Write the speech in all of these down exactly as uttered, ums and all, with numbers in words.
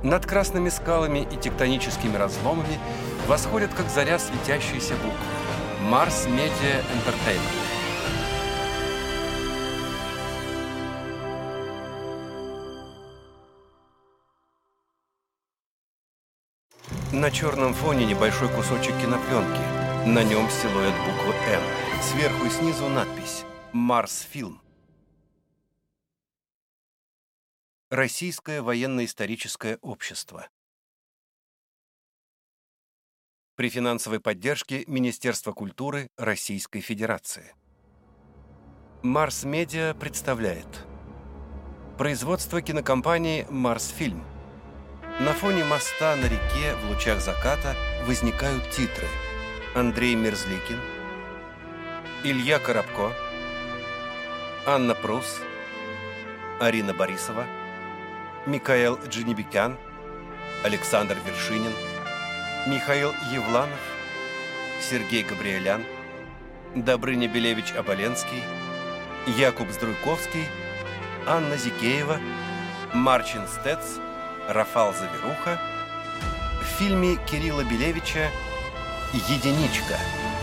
Над красными скалами и тектоническими разломами восходят, как заря, светящиеся буквы. Марс Медиа Entertainment. На черном фоне небольшой кусочек кинопленки. На нем силуэт буквы «М». Сверху и снизу надпись «Марсфильм». Российское военно-историческое общество. При финансовой поддержке Министерства культуры Российской Федерации. Марс Медиа представляет производство кинокомпании «Марсфильм». На фоне моста на реке в лучах заката возникают титры: Андрей Мерзликин, Илья Коробко, Анна Прус, Арина Борисова, Микаэл Дженебекян, Александр Вершинин, Михаил Евланов, Сергей Габриэлян, Добрыня Белевич-Оболенский, Якуб Здруйковский, Анна Зикеева, Марчин Стец, Рафал Заверуха. В фильме Кирилла Белевича «Единичка».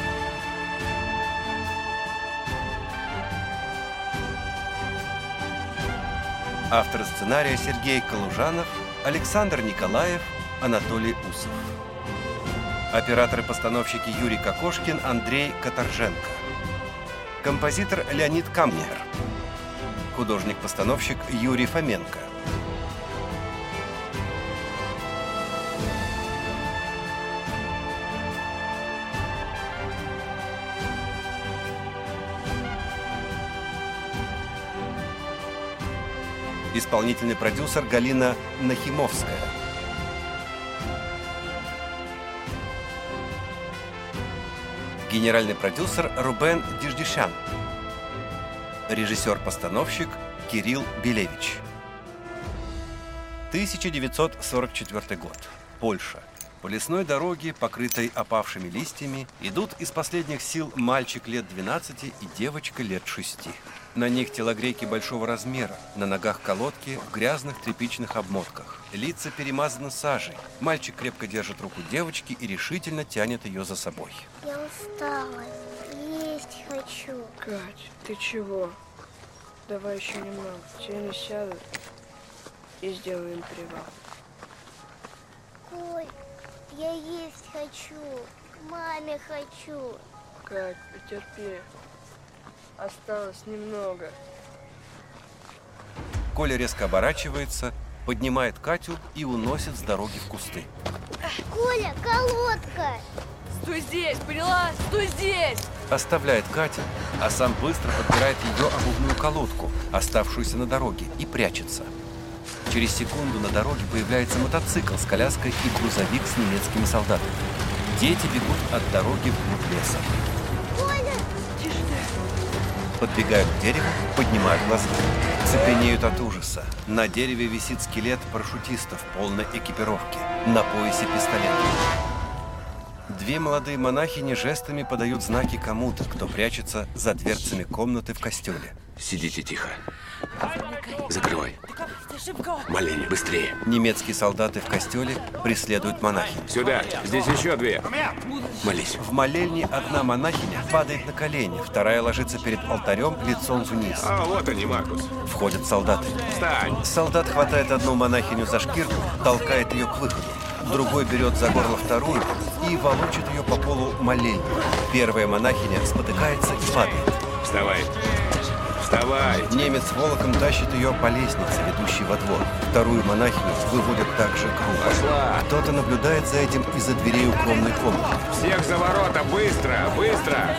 Авторы сценария Сергей Калужанов, Александр Николаев, Анатолий Усов. Операторы-постановщики Юрий Кокошкин, Андрей Каторженко. Композитор Леонид Камнер. Художник-постановщик Юрий Фоменко. Исполнительный продюсер Галина Нахимовская. Генеральный продюсер Рубен Диждишан. Режиссер-постановщик Кирилл Белевич. тысяча девятьсот сорок четвёртый год. Польша. По лесной дороге, покрытой опавшими листьями, идут из последних сил мальчик лет двенадцати и девочка лет шести. На них телогрейки большого размера, на ногах колодки в грязных тряпичных обмотках. Лица перемазаны сажей. Мальчик крепко держит руку девочки и решительно тянет ее за собой. Я устала, есть хочу. Кать, ты чего? Давай еще немного, тени сядут и сделаем привал. Ой, я есть хочу, к маме хочу. Кать, потерпи. Осталось немного. Коля резко оборачивается, поднимает Катю и уносит с дороги в кусты. Коля, колодка! Стой здесь, поняла? Стой здесь! Оставляет Катю, а сам быстро подбирает ее обувную колодку, оставшуюся на дороге, и прячется. Через секунду на дороге появляется мотоцикл с коляской и грузовик с немецкими солдатами. Дети бегут от дороги вглубь леса. Коля! Тише ты. Подбегают к дереву, поднимают глаза. Цепенеют от ужаса. На дереве висит скелет парашютиста в полной экипировке. На поясе пистолет. Две молодые монахини жестами подают знаки кому-то, кто прячется за дверцами комнаты в костеле. Сидите тихо. Закрывай. Малень, быстрее. Немецкие солдаты в костеле преследуют монахинь. Сюда. Здесь еще две. Молись. В молельне одна монахиня падает на колени, вторая ложится перед алтарем лицом вниз. А вот они, Маркус. Входят солдаты. Встань. Солдат хватает одну монахиню за шкирку, толкает ее к выходу. Другой берет за горло вторую и волочит ее по полу молельни. Первая монахиня спотыкается и падает. Вставай. Вставай. Немец волоком тащит ее по лестнице, ведущей во двор. Вторую монахиню выводят также кругом. Пошла. Кто-то наблюдает за этим из-за дверей укромной комнаты. Всех за ворота. Быстро. Быстро.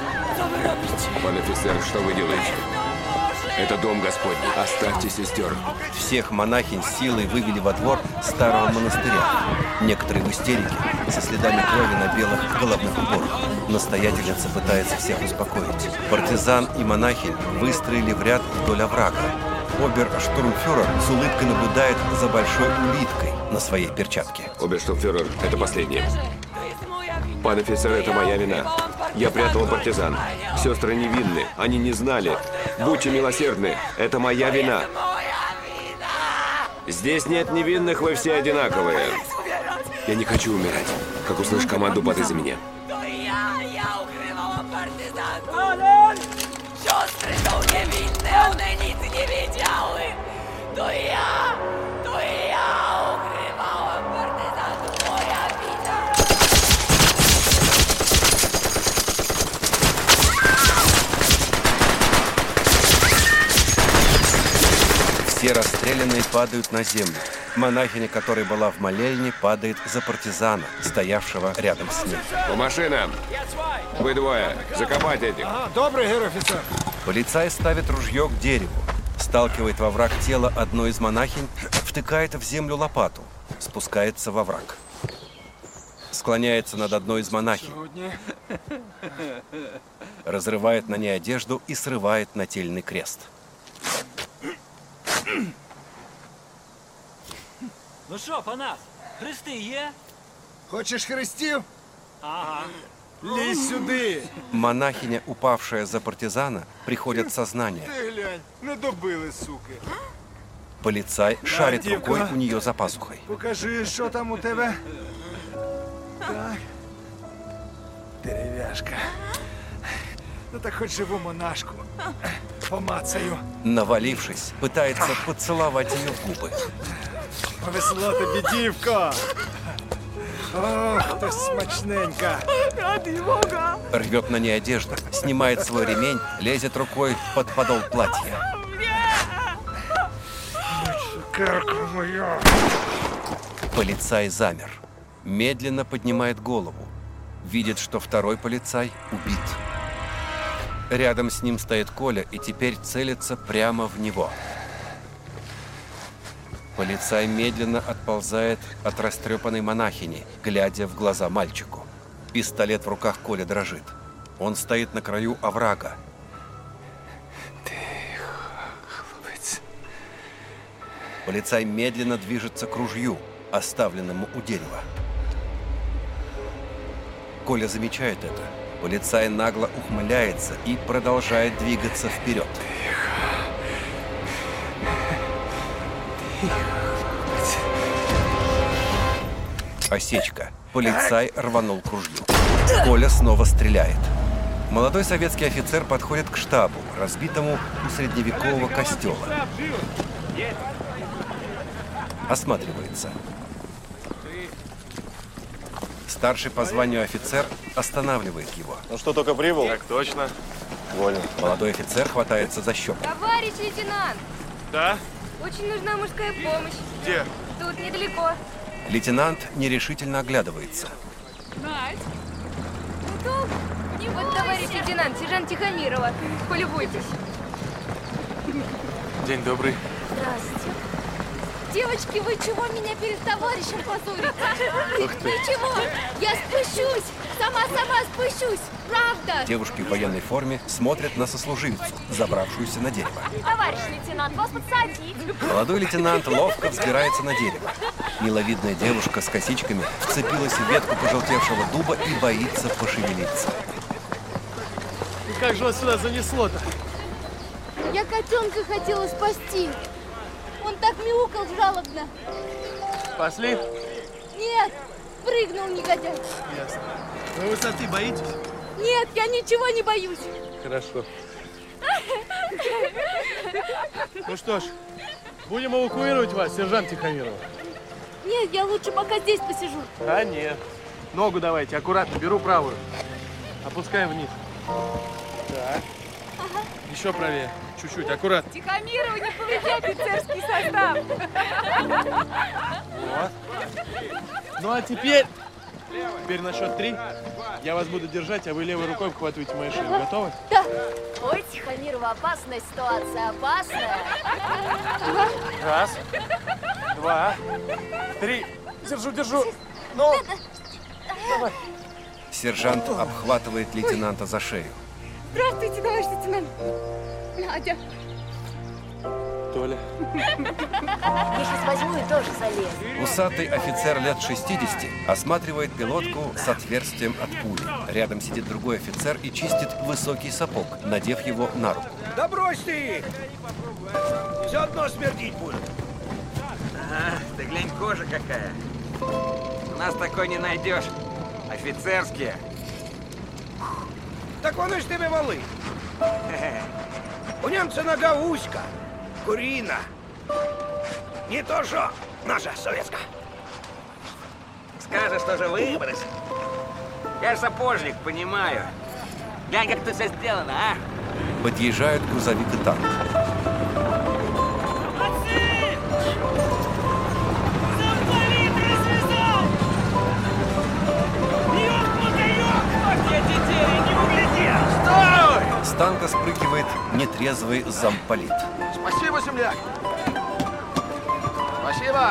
Пан офицер, что вы делаете? Это дом Господний. Оставьте сестер. Всех монахинь силой вывели во двор старого монастыря. Некоторые в истерике, со следами крови на белых головных уборах. Настоятельница пытается всех успокоить. Партизан и монахинь выстроили в ряд вдоль оврага. Оберштурмфюрер с улыбкой наблюдает за большой улиткой на своей перчатке. Оберштурмфюрер, это последнее. Пан офицер, это моя вина. Я прятал партизан. Сестры невинны, они не знали. Будьте милосердны, это моя вина. Здесь нет невинных, вы все одинаковые. Я не хочу умирать. Как услышь команду, падай за меня. To ja, ja ukrywałam partyzantów. Siostry są niewinne, one nic nie wiedziały. To ja, to ja ukrywałam partyzantów, moja wina. Все расстрелянные падают на землю. Монахиня, которая была в молельне, падает за партизана, стоявшего рядом с ней. По машинам. Вы двое. Закопать этих. Добрый, гер-офицер. Полицай ставит ружье к дереву, сталкивает во враг тело одной из монахинь, втыкает в землю лопату, спускается во враг. Склоняется над одной из монахинь, разрывает на ней одежду и срывает нательный крест. Ну що, Панас, хрести є? Хочеш хрестів? Ага. Лізь сюди. Монахиня, упавшая за партизана, приходит в сознание. Ти глянь, не добили, суки. Полицай шарит дівка. рукой у нее за пазухой. Покажи, що там у тебе. Так. Дерев'яшка. Ну так хоч живу монашку. Помацаю. Навалившись, пытается поцеловать ее в губы. Повезло тобі, дівко. Ох, ти смачненька. Рвет на ней одежду, снимает свой ремень, лезет рукой под подол платья. Цукерка моя. Полицай замер. Медленно поднимает голову. Видит, что второй полицай убит. Рядом с ним стоит Коля и теперь целится прямо в него. Полицай медленно отползает от растрепанной монахини, глядя в глаза мальчику. Пистолет в руках Коля дрожит. Он стоит на краю оврага. Тихо, хлопець. Полицай медленно движется к ружью, оставленному у дерева. Коля замечает это. Полицай нагло ухмыляется и продолжает двигаться вперед. Осечка. Полицай рванул к ружью. Коля снова стреляет. Молодой советский офицер подходит к штабу, разбитому у средневекового костела. Осматривается. Старший по званию офицер останавливает его. Ну что, только прибыл? Так точно. Вольно. Молодой офицер хватается за щеку. Товарищ лейтенант, Да? очень нужна мужская помощь. Где? Тут недалеко. Лейтенант нерешительно оглядывается. Надь. Ну, не вот, товарищ лейтенант, сержант Тихомирова. Полюбуйтесь. День добрый. Здравствуйте. Девочки, вы чего меня перед товарищем позорите? Ух ты. Ничего, я спущусь. Сама-сама спущусь. Правда. Девушки в военной форме смотрят на сослуживицу, забравшуюся на дерево. Товарищ лейтенант, вас подсадить. Молодой лейтенант ловко взбирается на дерево. Миловидная девушка с косичками вцепилась в ветку пожелтевшего дуба и боится пошевелиться. Ну как же вас сюда занесло-то? Я котенка хотела спасти. Он так мяукал жалобно. Спасли? Нет, прыгнул негодяй. Ясно. Вы высоты боитесь? Нет, я ничего не боюсь. Хорошо. Ну что ж, будем эвакуировать вас, сержант Тихомирова. Нет, я лучше пока здесь посижу. А нет. Ногу давайте, аккуратно, беру правую. Опускаем вниз. Так. Ага. Еще правее. Чуть-чуть, аккуратно. Тихомирова, не поведи офицерский состав. Вот. Ну а теперь, теперь на счет три я вас буду держать, а вы левой рукой обхватываете мою шею. Готовы? Да. Ой, Тихомирова, опасная ситуация, опасная. Раз, два, три. Держу, держу. Ну, давай. Сержант обхватывает лейтенанта за шею. Здравствуйте, товарищ лейтенант. Надя. Толя. Я сейчас возьму и тоже залезу. Усатый офицер лет шестидесяти осматривает пилотку с отверстием от пули. Рядом сидит другой офицер и чистит высокий сапог, надев его на руку. Да брось ты их! Все одно смердить будут. кожа какая. У нас такой не найдешь. Офицерские. Так вони ж тебе вали. У немца нога узька, курина. Не то, что наша советская. Скажешь, тоже выбрось. Я ж сапожник, понимаю. Глянь, как тут все сделано, а? Подъезжают грузовик и танк. С танка спрыгивает нетрезвый замполит. Спасибо, земляк. Спасибо.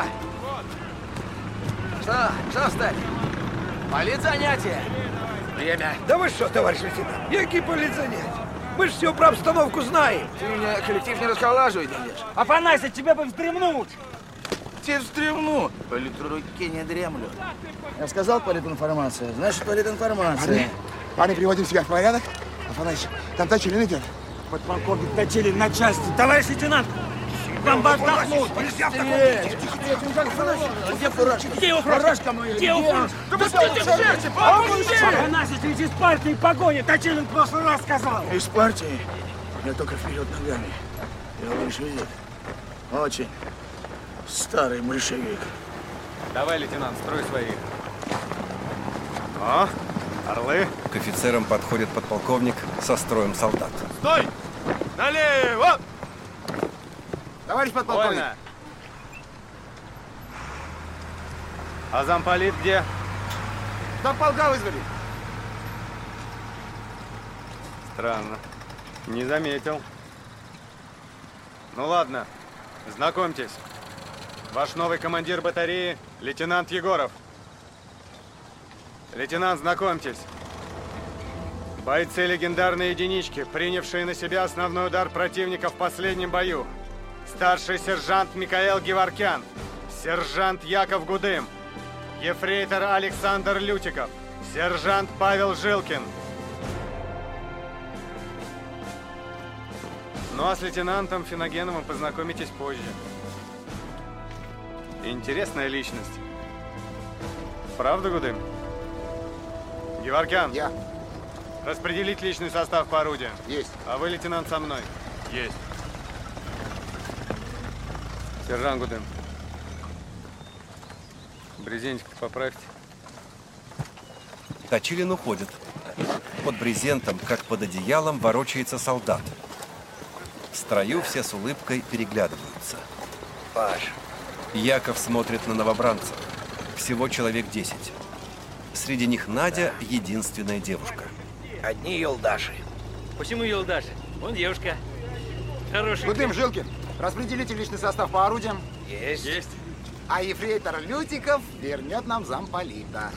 Что, что встать? Политзанятие. Время. Да вы что, товарищ лейтенант? Який политзанятие? Мы ж все про обстановку знаем. Ты меня коллектив не расхолаживай, Денис. Афанасий, тебе бы вздремнуть. Тебе вздремну. Политруки не дремлю. Я сказал политинформация, значит политинформация. Парни, парни, приводим себя в порядок. Афанасьевич, там Точилин идет. Подполковник Точилин на части. Товарищ лейтенант, вам бы отдохнуть. Где фуражка? Где его фуражка моя? Где его фуражка? Да вы что, держите, помогите! Афанасьевич, ведь из партии погони. Точилин в прошлый раз сказал. Из партии? Я только вперед ногами. Я большевик. Очень старый большевик. Давай, лейтенант, строй своих. О, орлы. К офицерам подходит подполковник со строем солдат. Стой! Налево! Товарищ подполковник. Вольно. А замполит где? Чтоб полка вызвали. Странно. Не заметил. Ну ладно, знакомьтесь. Ваш новый командир батареи, лейтенант Егоров. Лейтенант, знакомьтесь. Бойцы легендарной единички, принявшие на себя основной удар противника в последнем бою. Старший сержант Микаэл Геворкян, сержант Яков Гудым, ефрейтор Александр Лютиков, сержант Павел Жилкин. Ну а с лейтенантом Финогеновым познакомитесь позже. Интересная личность. Правда, Гудым? Геворкян. Я. Распределить личный состав по орудию. Есть. А вы, лейтенант, со мной. Есть. Сержант Гудым. Брезентик поправьте. Точилин уходит. Под брезентом, как под одеялом, ворочается солдат. В строю все с улыбкой переглядываются. Паш. Яков смотрит на новобранцев. Всего человек десять. Среди них Надя — единственная девушка. Одни елдаши. Почему елдаши? Вон девушка. Хороший. Гудым, Жилкин, распределите личный состав по орудиям. Есть. Есть. А ефрейтор Лютиков вернет нам замполита.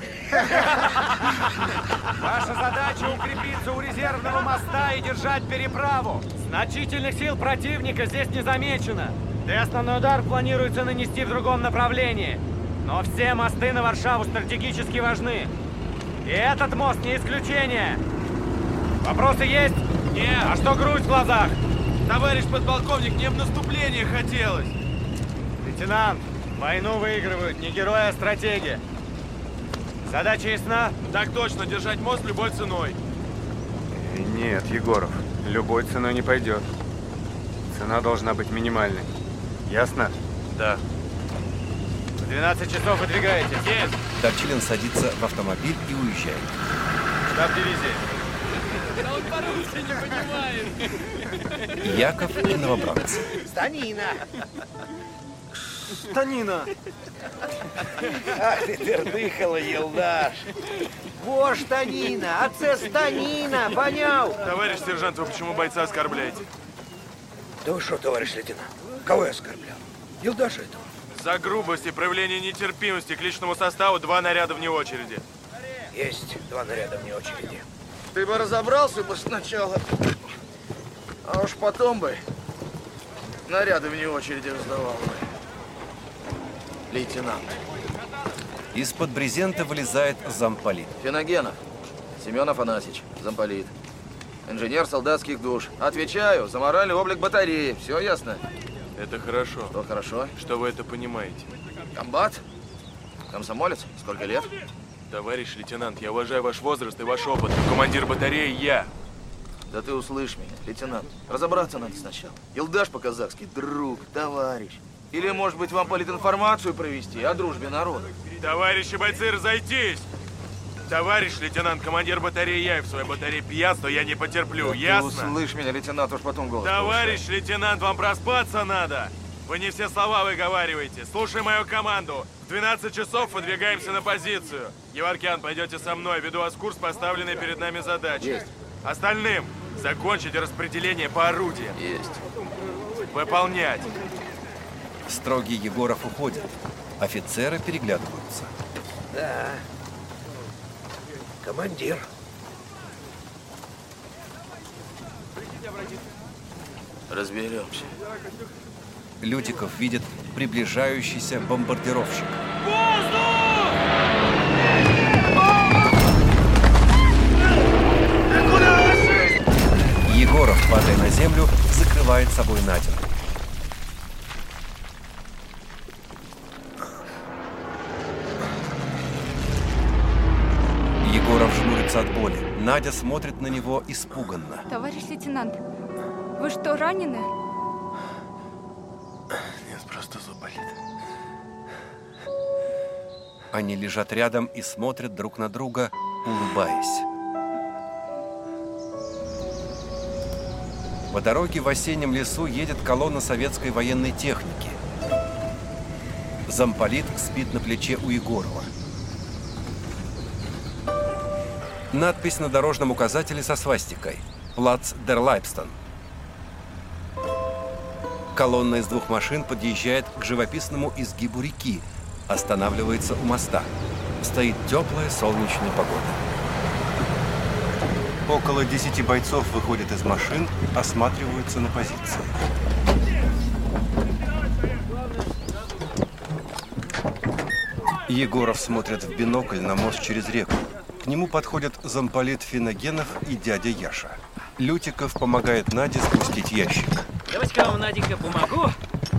Ваша задача укрепиться у резервного моста и держать переправу. Значительных сил противника здесь не замечено. Да и основной удар планируется нанести в другом направлении. Но все мосты на Варшаву стратегически важны. И этот мост не исключение. Вопросы есть? Нет. А что грусть в глазах? Товарищ подполковник, мне в наступление хотелось. Лейтенант, войну выигрывают не герои, а стратеги. Задача ясна? Так точно, держать мост любой ценой. Нет, Егоров, любой ценой не пойдет. Цена должна быть минимальной. Ясно? Да. В двенадцать часов выдвигаетесь. Есть. Точилин садится в автомобиль и уезжает. Штаб дивизии. Да он по-русски не понимает. Яков и новобранцы. Станина. Станина. Ах ты пердыхала, елдаш. Во штанина, а це станина, понял? Товарищ сержант, вы почему бойца оскорбляете? Да вы что, товарищ лейтенант? Кого я оскорблял? Елдаша этого. За грубость и проявление нетерпимости к личному составу два наряда вне очереди. Есть два наряда вне очереди. Ты бы разобрался бы сначала, а уж потом бы наряды вне очереди раздавал бы. Лейтенант. Из-под брезента вылезает замполит. Финогенов. Семен Афанасьевич, замполит. Инженер солдатских душ. Отвечаю за моральный облик батареи. Все ясно? Это хорошо. Что хорошо? Что вы это понимаете? Комбат? Комсомолец? Сколько лет? Товарищ лейтенант, я уважаю ваш возраст и ваш опыт. Командир батареи я. Да ты услышь меня, лейтенант. Разобраться надо сначала. Илдаш по-казахски друг, товарищ. Или, может быть, вам политинформацию провести о дружбе народа? Товарищи бойцы, разойтись! Товарищ лейтенант, командир батареи я, и в своей батарее пьянство я не потерплю, Да ясно? ты услышь меня, лейтенант, уж потом голос Товарищ повышай. лейтенант, вам проспаться надо! Вы не все слова выговариваете. Слушай мою команду. В двенадцать часов выдвигаемся на позицию. Геворкян, пойдете со мной. Веду вас в курс поставленной перед нами задачи. Есть. Остальным закончить распределение по орудиям. Есть. Выполнять. Строгий Егоров уходит. Офицеры переглядываются. Да. Командир. Разберемся. Лютиков видит приближающийся бомбардировщик. Егоров, падая на землю, закрывает собой Надю. Егоров жмурится от боли. Надя смотрит на него испуганно. Товарищ лейтенант, вы что, ранены? Нет, просто зуб болит. Они лежат рядом и смотрят друг на друга, улыбаясь. По дороге в осеннем лесу едет колонна советской военной техники. Замполит спит на плече у Егорова. Надпись на дорожном указателе со свастикой. Плац дер Лайпстон. Колонна из двух машин подъезжает к живописному изгибу реки, останавливается у моста. Стоит теплая солнечная погода. Около десяти бойцов выходят из машин, осматриваются на позиции. Егоров смотрит в бинокль на мост через реку. К нему подходят замполит Финогенов и дядя Яша. Лютиков помогает Наде спустить ящик. Давайте-ка я вам, Наденька, помогу.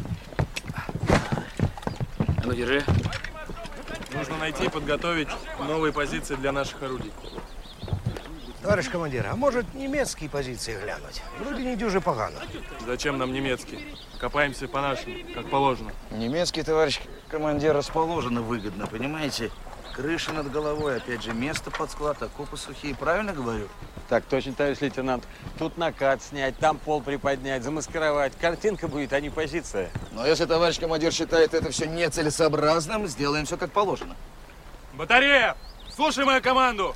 А ну, держи. Нужно найти и подготовить новые позиции для наших орудий. Товарищ командир, а может немецкие позиции глянуть? Вроде не дюже погано. Зачем нам немецкие? Копаемся по нашим, как положено. Немецкий, товарищ командир, расположены выгодно, понимаете? Крыша над головой, опять же, место под склад, окопы сухие. Правильно говорю? Так точно, товарищ лейтенант. Тут накат снять, там пол приподнять, замаскировать. Картинка будет, а не позиция. Но если товарищ командир считает это все нецелесообразным, сделаем все как положено. Батарея! Слушай мою команду!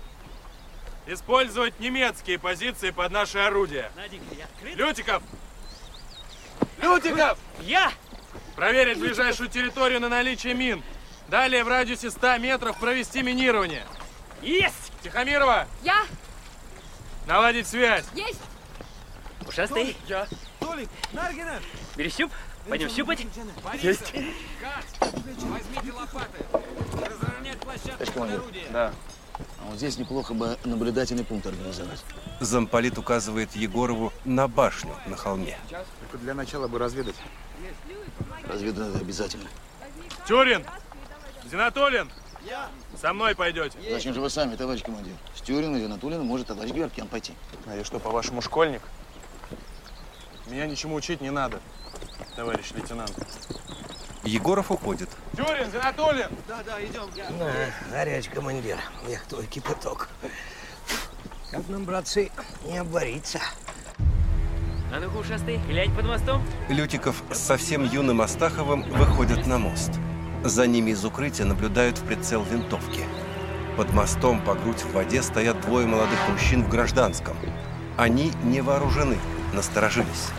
Использовать немецкие позиции под наши орудия. Лютиков! Лютиков! Я! Проверить ближайшую территорию на наличие мин. Далее в радиусе ста метров провести минирование. Есть! Тихомирова! Я! Наладить связь. Есть! Ушастый? Я. Толик, Наргина! Бери щуп. Пойдем щупать. Есть. Возьмите лопаты. Разровнять площадку под орудие. Да. А вот здесь неплохо бы наблюдательный пункт организовать. Замполит указывает Егорову на башню на холме. Только для начала бы разведать. Разведать надо обязательно. Тюрин! Зинатулин! Со мной пойдете. Зачем же вы сами, товарищ командир? С Тюриным и Зинатулиным может товарищ Геворкян пойти. А я что, по-вашему, школьник? Меня ничему учить не надо, товарищ лейтенант. Егоров уходит. Тюрин, Зинатулин! Да, да, идем. На, горячий командир. Эх, твой кипяток. Как нам, братцы, не обвариться? А ну-ка, ушастый, глянь под мостом. Лютиков с совсем юным Астаховым выходят на мост. За ними из укрытия наблюдают в прицел винтовки. Под мостом по грудь в воде стоят двое молодых мужчин в гражданском. Они не вооружены, насторожились.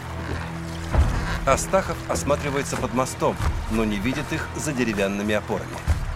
Астахов осматривается под мостом, но не видит их за деревянными опорами.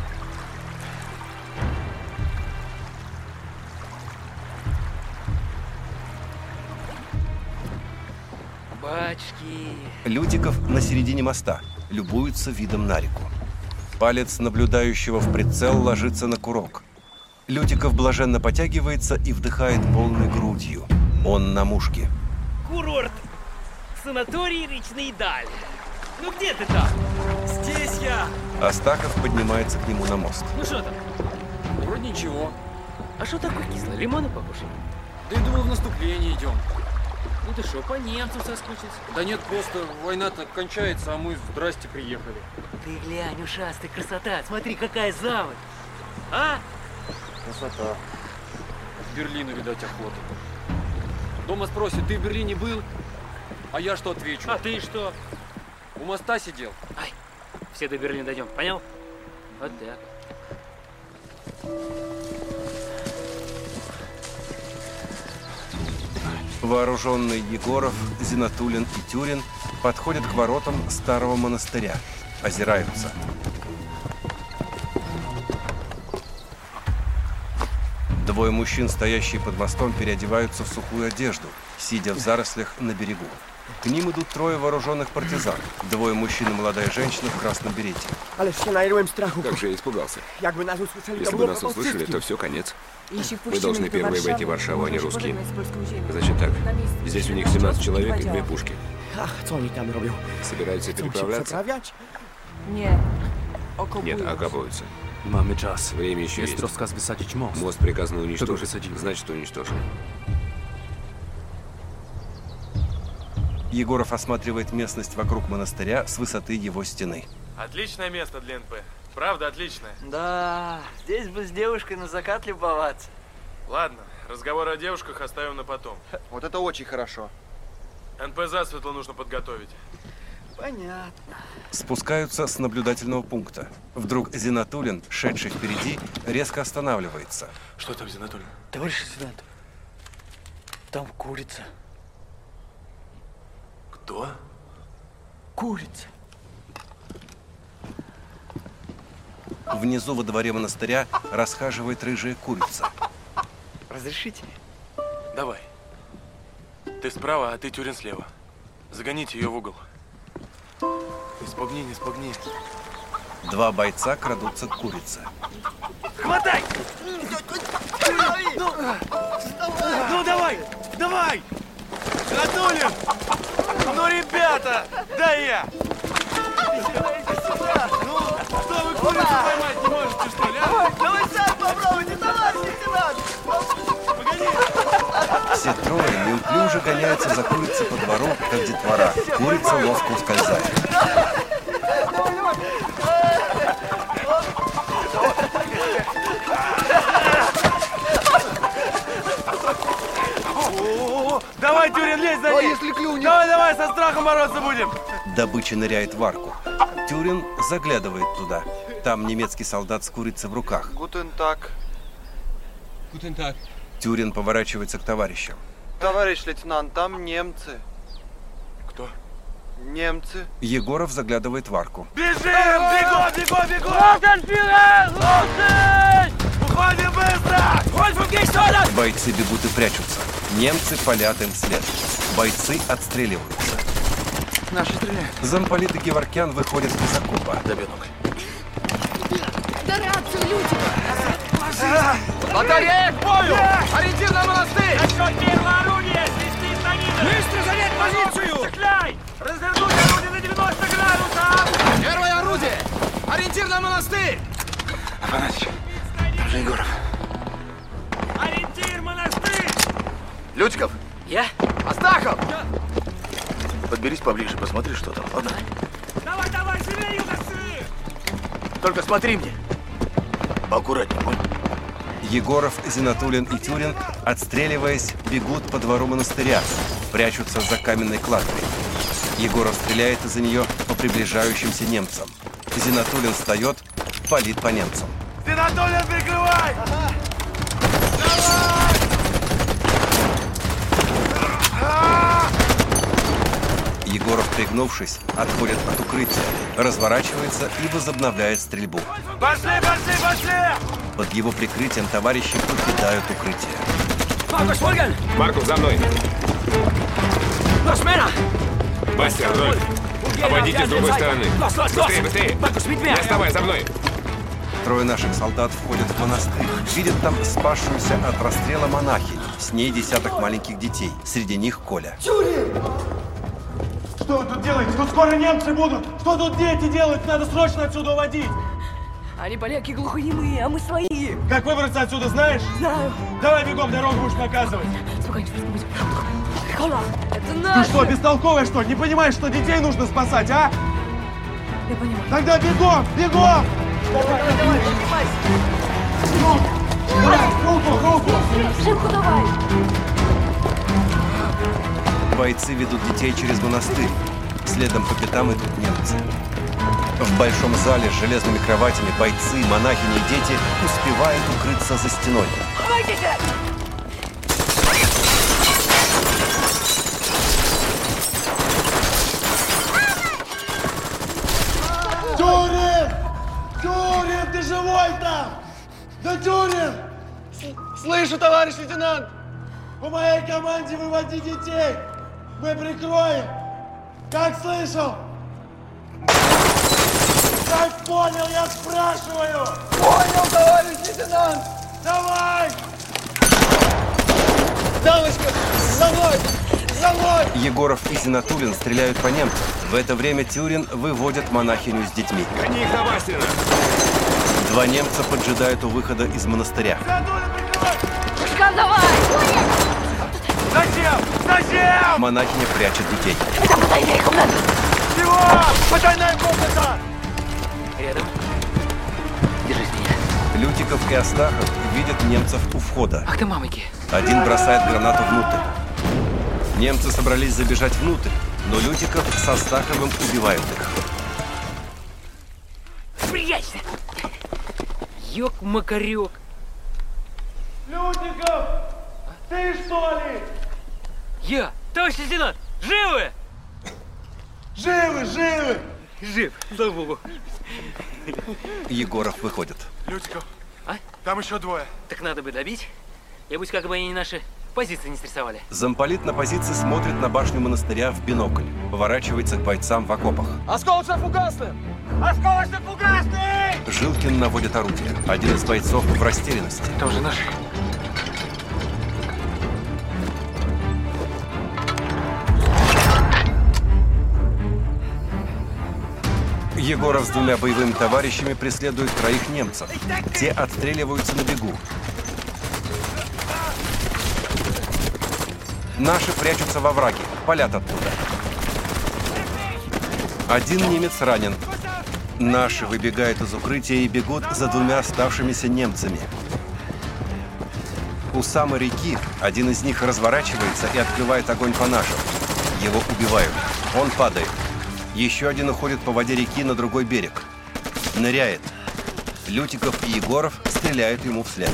Бачки. Лютиков на середине моста, любуется видом на реку. Палец наблюдающего в прицел ложится на курок. Лютиков блаженно потягивается и вдыхает полной грудью. Он на мушке. Курорт. Санаторий «Речные дали». Ну где ты там? Здесь я! Астахов поднимается к нему на мост. Ну что там? Вроде ничего. А что такое кисло? Лимоны покушать? Да я думал, в наступление идем. Ну ты что, по немцу соскучился? Да нет, просто война-то кончается, а мы здрасте приехали. Ты глянь, ушастый, красота! Смотри, какая заводь! А? Красота. В Берлину, видать, охота. Дома спросят, ты в Берлине был? А я что отвечу? А ты что? У моста сидел. Ай, все до Берлина дойдем, понял? Вот так. Вооруженные Егоров, Зинатулин и Тюрин подходят к воротам старого монастыря. Озираются. Двое мужчин, стоящие под мостом, переодеваются в сухую одежду, сидя в зарослях на берегу. К ним идут трое вооруженных партизан. Двое мужчин и молодая женщина в красном берете. Как же я испугался. Если бы нас услышали, то все, конец. Мы должны первые войти в Варшаву, а не русские. Значит так, здесь у них семнадцать человек и две пушки. Собираются переправляться? Нет. Нет, окапываются. Mamy czas. Время еще Jest есть. rozkaz wysadzić most. Мост приказано To уничтожить. wysadzimy. Значит, уничтожим. Егоров осматривает местность вокруг монастыря с высоты его стены. Отличное место для эн пэ. Правда, отличное. Да, здесь бы с девушкой на закат любоваться. Ладно, разговоры о девушках оставим на потом. Вот это очень хорошо. эн пэ засветло нужно подготовить. Понятно. Спускаются с наблюдательного пункта. Вдруг Зинатулин, шедший впереди, резко останавливается. Что там, Зинатулин? Товарищ лейтенант, там курица. Кто? Курица. Внизу во дворе монастыря расхаживает рыжая курица. Разрешите? Давай. Ты справа, а ты, Тюрин, слева. Загоните ее в угол. Не спугни, не спугни. Два бойца крадутся к курице. Хватай! Ну, ну давай, давай! Анатолий! Ну, ребята, да я! Ну, что вы курицу поймать не можете, что ли, а? Давай сам попробуйте, товарищ лейтенант! Погоди! Все трое неуклюже гоняются за курицей по двору, как детвора. Курица ловко ускользает. Давай, Тюрин, лезь за ней! А если клюнет? Давай, давай, со страхом бороться будем! Добыча ныряет в арку. Тюрин заглядывает туда. Там немецкий солдат с курицей в руках. Гутен так. Гутен так. Тюрин поворачивается к товарищам. Товарищ лейтенант, там немцы. Кто? Немцы. Егоров заглядывает в арку. Бежим! Бегом, бегом, бегом! Уходим быстро! Бойцы бегут и прячутся. Немцы палят им вслед. Бойцы отстреливаются. Наши стреляют. Замполит и Геворкян выходят из окопа. Добенок. Да рацию, люди! Батарея к бою! Ориентир на монастырь! Насчет первого орудия! Свести станины! Быстро занять позицию! Стекляй! Развернуть орудие на девяносто градусов! Первое орудие! Ориентир на монастырь! Афанасьевич, там же Егоров. Ориентир монастырь! Лютиков! Я? Астахов! Я. Подберись поближе, посмотри, что там, ладно? Давай, давай, живее, юносы! Только смотри мне. Поаккуратнее, понял? Егоров, Зинатулин и Тюрин, отстреливаясь, бегут по двору монастыря, прячутся за каменной кладкой. Егоров стреляет из-за нее по приближающимся немцам. Зинатулин встает, палит по немцам. Зинатулин, прикрывай! Ага. Давай! Егоров, пригнувшись, отходит от укрытия, разворачивается и возобновляет стрельбу. Пошли, пошли, пошли! Под его прикрытием товарищи покидают укрытие. Маркус, Морган! Маркус, за мной! Смена! Бастер, Рольф! Обойдите с другой стороны! Быстрее, быстрее! Не отставай, за мной! Трое наших солдат входят в монастырь. Видят там спасшуюся от расстрела монахинь. С ней десяток маленьких детей. Среди них Коля. Тюрин! Что Что вы тут делаете? Тут скоро немцы будут! Что тут дети делают? Надо срочно отсюда уводить! Они поляки глухонемые, а мы свои. Как выбраться отсюда, знаешь? Знаю. Давай бегом, дорогу будешь показывать. Спокойно, будем. Кола, это Ты наше. что, бестолковая, что ли? Не понимаешь, что детей нужно спасать, а? Я понимаю. Тогда бегом, бегом! Давай, давай, давай, поднимайся. Руку, руку! Шибку давай. Бойцы ведут детей через монастырь. Следом по пятам идут немцы. В большом зале с железными кроватями бойцы, монахини и дети успевают укрыться за стеной. Помогите! Тюрин! Тюрин, ты живой там? Да Тюрин! Слышу, товарищ лейтенант! По моей команде выводи детей! Мы прикроем! Как слышал? Как понял, я спрашиваю! Понял, товарищ лейтенант! Давай! Дамочка, за мной! За мной! Егоров и Зинатулин стреляют по немцам. В это время Тюрин выводит монахиню с детьми. Гони их на Васина! Два немца поджидают у выхода из монастыря. Пушкан, давай! Зачем? Зачем? Монахиня прячет детей. Это потайная комната! Чего? Потайная комната! Рядом. Держись меня. Лютиков и Астахов видят немцев у входа. Ах ты, мамоньки. Один бросает гранату внутрь. Немцы собрались забежать внутрь, но Лютиков с Астаховым убивают их. Прячься! Ёк-макарёк. Лютиков! Ты что ли? Я! Товарищ лейтенант! Живы? Живы, живы! Жив, слава богу. Егоров выходит. Лютиков, а? Там еще двое. Так надо бы добить. Я будь как бы они наши позиции не стрессовали. Замполит на позиции смотрит на башню монастыря в бинокль. Поворачивается к бойцам в окопах. Осколочно-фугасный! Осколочно-фугасный! Жилкин наводит орудие. Один из бойцов в растерянности. Тоже наш. Егоров с двумя боевыми товарищами преследует троих немцев. Те отстреливаются на бегу. Наши прячутся во враге, палят оттуда. Один немец ранен. Наши выбегают из укрытия и бегут за двумя оставшимися немцами. У самой реки один из них разворачивается и открывает огонь по нашим. Его убивают. Он падает. Еще один уходит по воде реки на другой берег. Ныряет. Лютиков и Егоров стреляют ему вслед.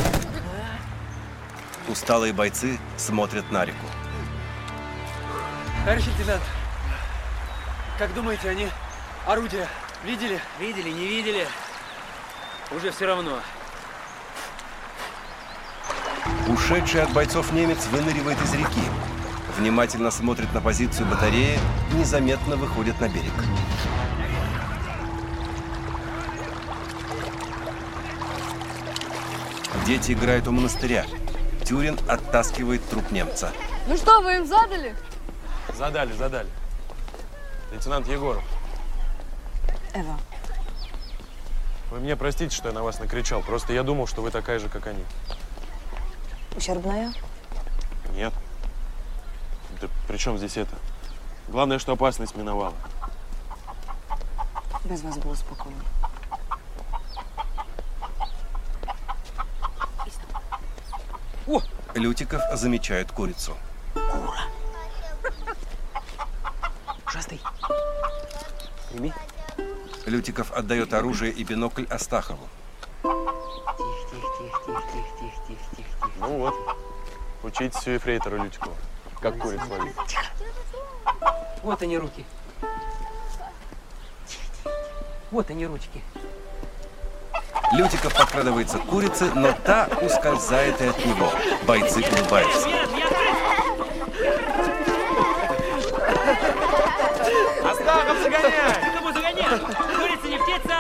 Усталые бойцы смотрят на реку. Товарищ лейтенант, как думаете, они орудия видели? Видели, не видели. Уже все равно. Ушедший от бойцов немец выныривает из реки. Внимательно смотрит на позицию батареи, незаметно выходит на берег. Дети играют у монастыря. Тюрин оттаскивает труп немца. Ну что, вы им задали? Задали, задали. Лейтенант Егоров. Эва. Вы мне простите, что я на вас накричал. Просто я думал, что вы такая же, как они. Ущербная? Нет. Да при чем здесь это? Главное, что опасность миновала. Без вас было спокойно. О! Лютиков замечает курицу. Кура. Ушастый. Прими. Лютиков отдает оружие и бинокль Астахову. Тихо, тихо, тихо, тихо, тихо, тихо, тихо, тихо, тихо. Ну вот. Учитесь у ефрейтора Лютикова. Как куриц ловить. Тихо. Вот они руки. Тихо, тихо. Вот они ручки. Лютиков подкрадывается к курице, но та ускользает и от него. Бойцы улыбаются. Астахов, загоняй! Кому загоняй? Курица не птица!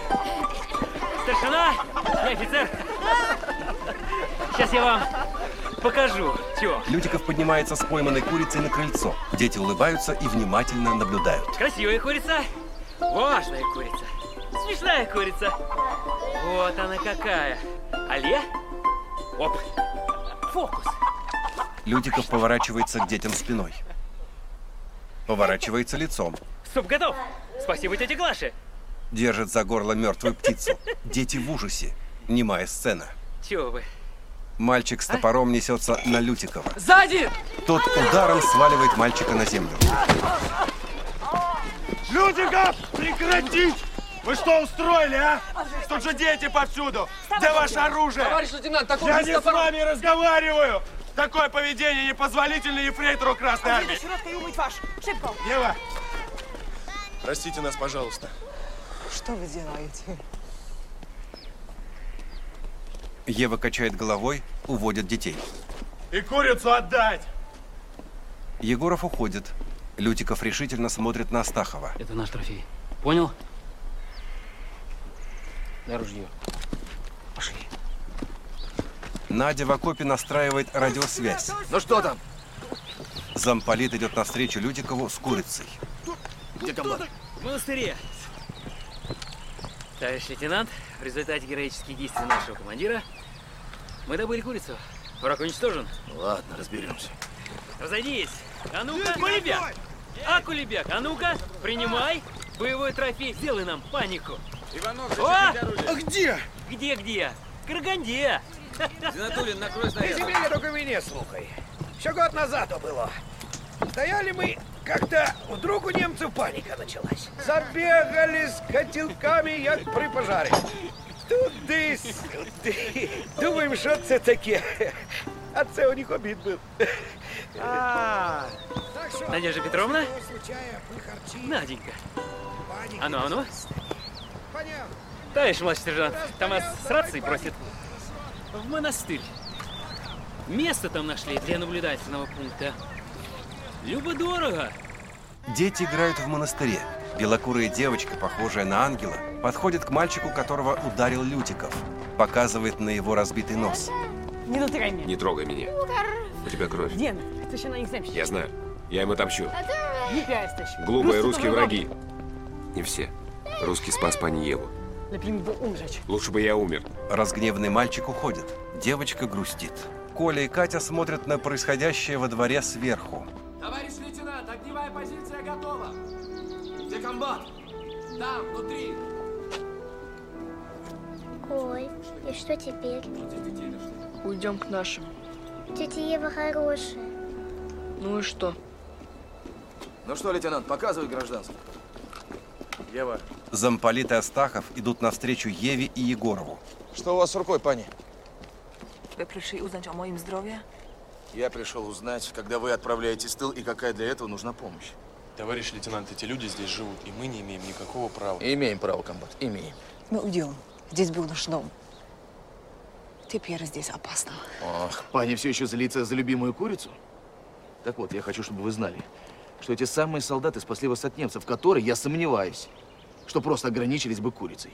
Старшина, я офицер. Сейчас я вам покажу. Чё? Лютиков поднимается с пойманной курицей на крыльцо. Дети улыбаются и внимательно наблюдают. Красивая курица. Важная курица. Смешная курица. Вот она какая. Алле? Оп. Фокус. Лютиков поворачивается к детям спиной. Поворачивается лицом. Суп готов. Спасибо тете Глаше. Держит за горло мертвую птицу. Дети в ужасе. Немая сцена. Чего вы? Мальчик с топором несется на Лютикова. Сзади! Тот ударом сваливает мальчика на землю. Лютиков, прекратить! Вы что устроили, а? Тут же дети повсюду! Где ваше оружие? Товарищ лейтенант, такой Я не с вами разговариваю! Такое поведение непозволительно ефрейтору Красной Армии! Ева! Простите нас, пожалуйста. Что вы делаете? Ева качает головой, уводит детей. И курицу отдать! Егоров уходит. Лютиков решительно смотрит на Астахова. Это наш трофей. Понял? На ружье. Пошли. Надя в окопе настраивает радиосвязь. Ну что там? Замполит идет навстречу Лютикову с курицей. Где комбат? В монастыре. Товарищ лейтенант, в результате героических действий нашего командира мы добыли курицу. Враг уничтожен. Ладно, разберемся. Разойдись. А ну-ка, Кулебяк! А, Кулебяк, а ну-ка, принимай. Боевой трофей, сделай нам панику. Иванов, О! оружие. А где? Где-где? В Караганде. Зинатуллин, накрой Ты земля только меня слухай. Ще год назад то было. Стояли мы, как-то вдруг у немцев паника началась. Забегали с котелками, як при пожаре. Туди, сюди. Думаємо, що це таке. А це у них обід був. А, Надежда Петровна? Наденька. А ну, а ну. Товарищ младший сержант, там нас с рацией просит в монастырь. Место там нашли для наблюдательного пункта. Любо-дорого. Дети играют в монастыре. Белокурая девочка, похожая на ангела, подходит к мальчику, которого ударил Лютиков. Показывает на его разбитый нос. Не дотыкай меня. Не трогай меня. У тебя кровь. Ден, ты ще на них земщик. Я знаю. Я им отомщу. Не пястешь. Глупые русские враги. Не все. Русский спас пани Еву. Лепим бы умжечь. Лучше бы я умер. Разгневанный мальчик уходит. Девочка грустит. Коля и Катя смотрят на происходящее во дворе сверху. Товарищ лейтенант, огневая позиция готова. Где комбат? Там, внутри. Ой, и что теперь? Уйдем к нашим. Тетя Ева хорошая. Ну и что? Ну что, лейтенант, показывай гражданский. Ева. Замполит и Астахов идут навстречу Еве и Егорову. Что у вас с рукой, пани? Вы пришли узнать о моем здоровье? Я пришел узнать, когда вы отправляетесь в тыл и какая для этого нужна помощь. Товарищ лейтенант, эти люди здесь живут, и мы не имеем никакого права. Имеем право, комбат, имеем. Мы уйдем. Здесь был наш дом. Теперь здесь опасно. Ох, пани все еще злится за любимую курицу? Так вот, я хочу, чтобы вы знали, что эти самые солдаты спасли вас от немцев, которые, я сомневаюсь, что просто ограничились бы курицей.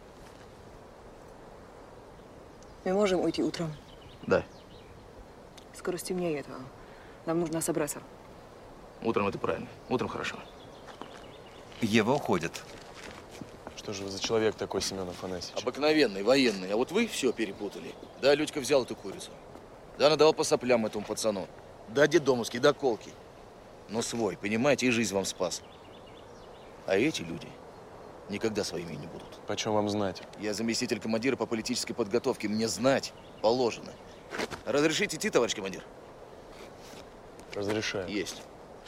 Мы можем уйти утром? Да. Скоро стемнеет. Нам нужно собраться. Утром это правильно. Утром хорошо. Ева уходит. Что же вы за человек такой, Семен Афанасьевич? Обыкновенный, военный. А вот вы все перепутали. Да, Людька взял эту курицу. Да, надавал по соплям этому пацану. Да, деддомовский, да, колки. Но свой, понимаете, и жизнь вам спас. А эти люди никогда своими не будут. Почем вам знать? Я заместитель командира по политической подготовке. Мне знать положено. Разрешите идти, товарищ командир? Разрешаю. Есть.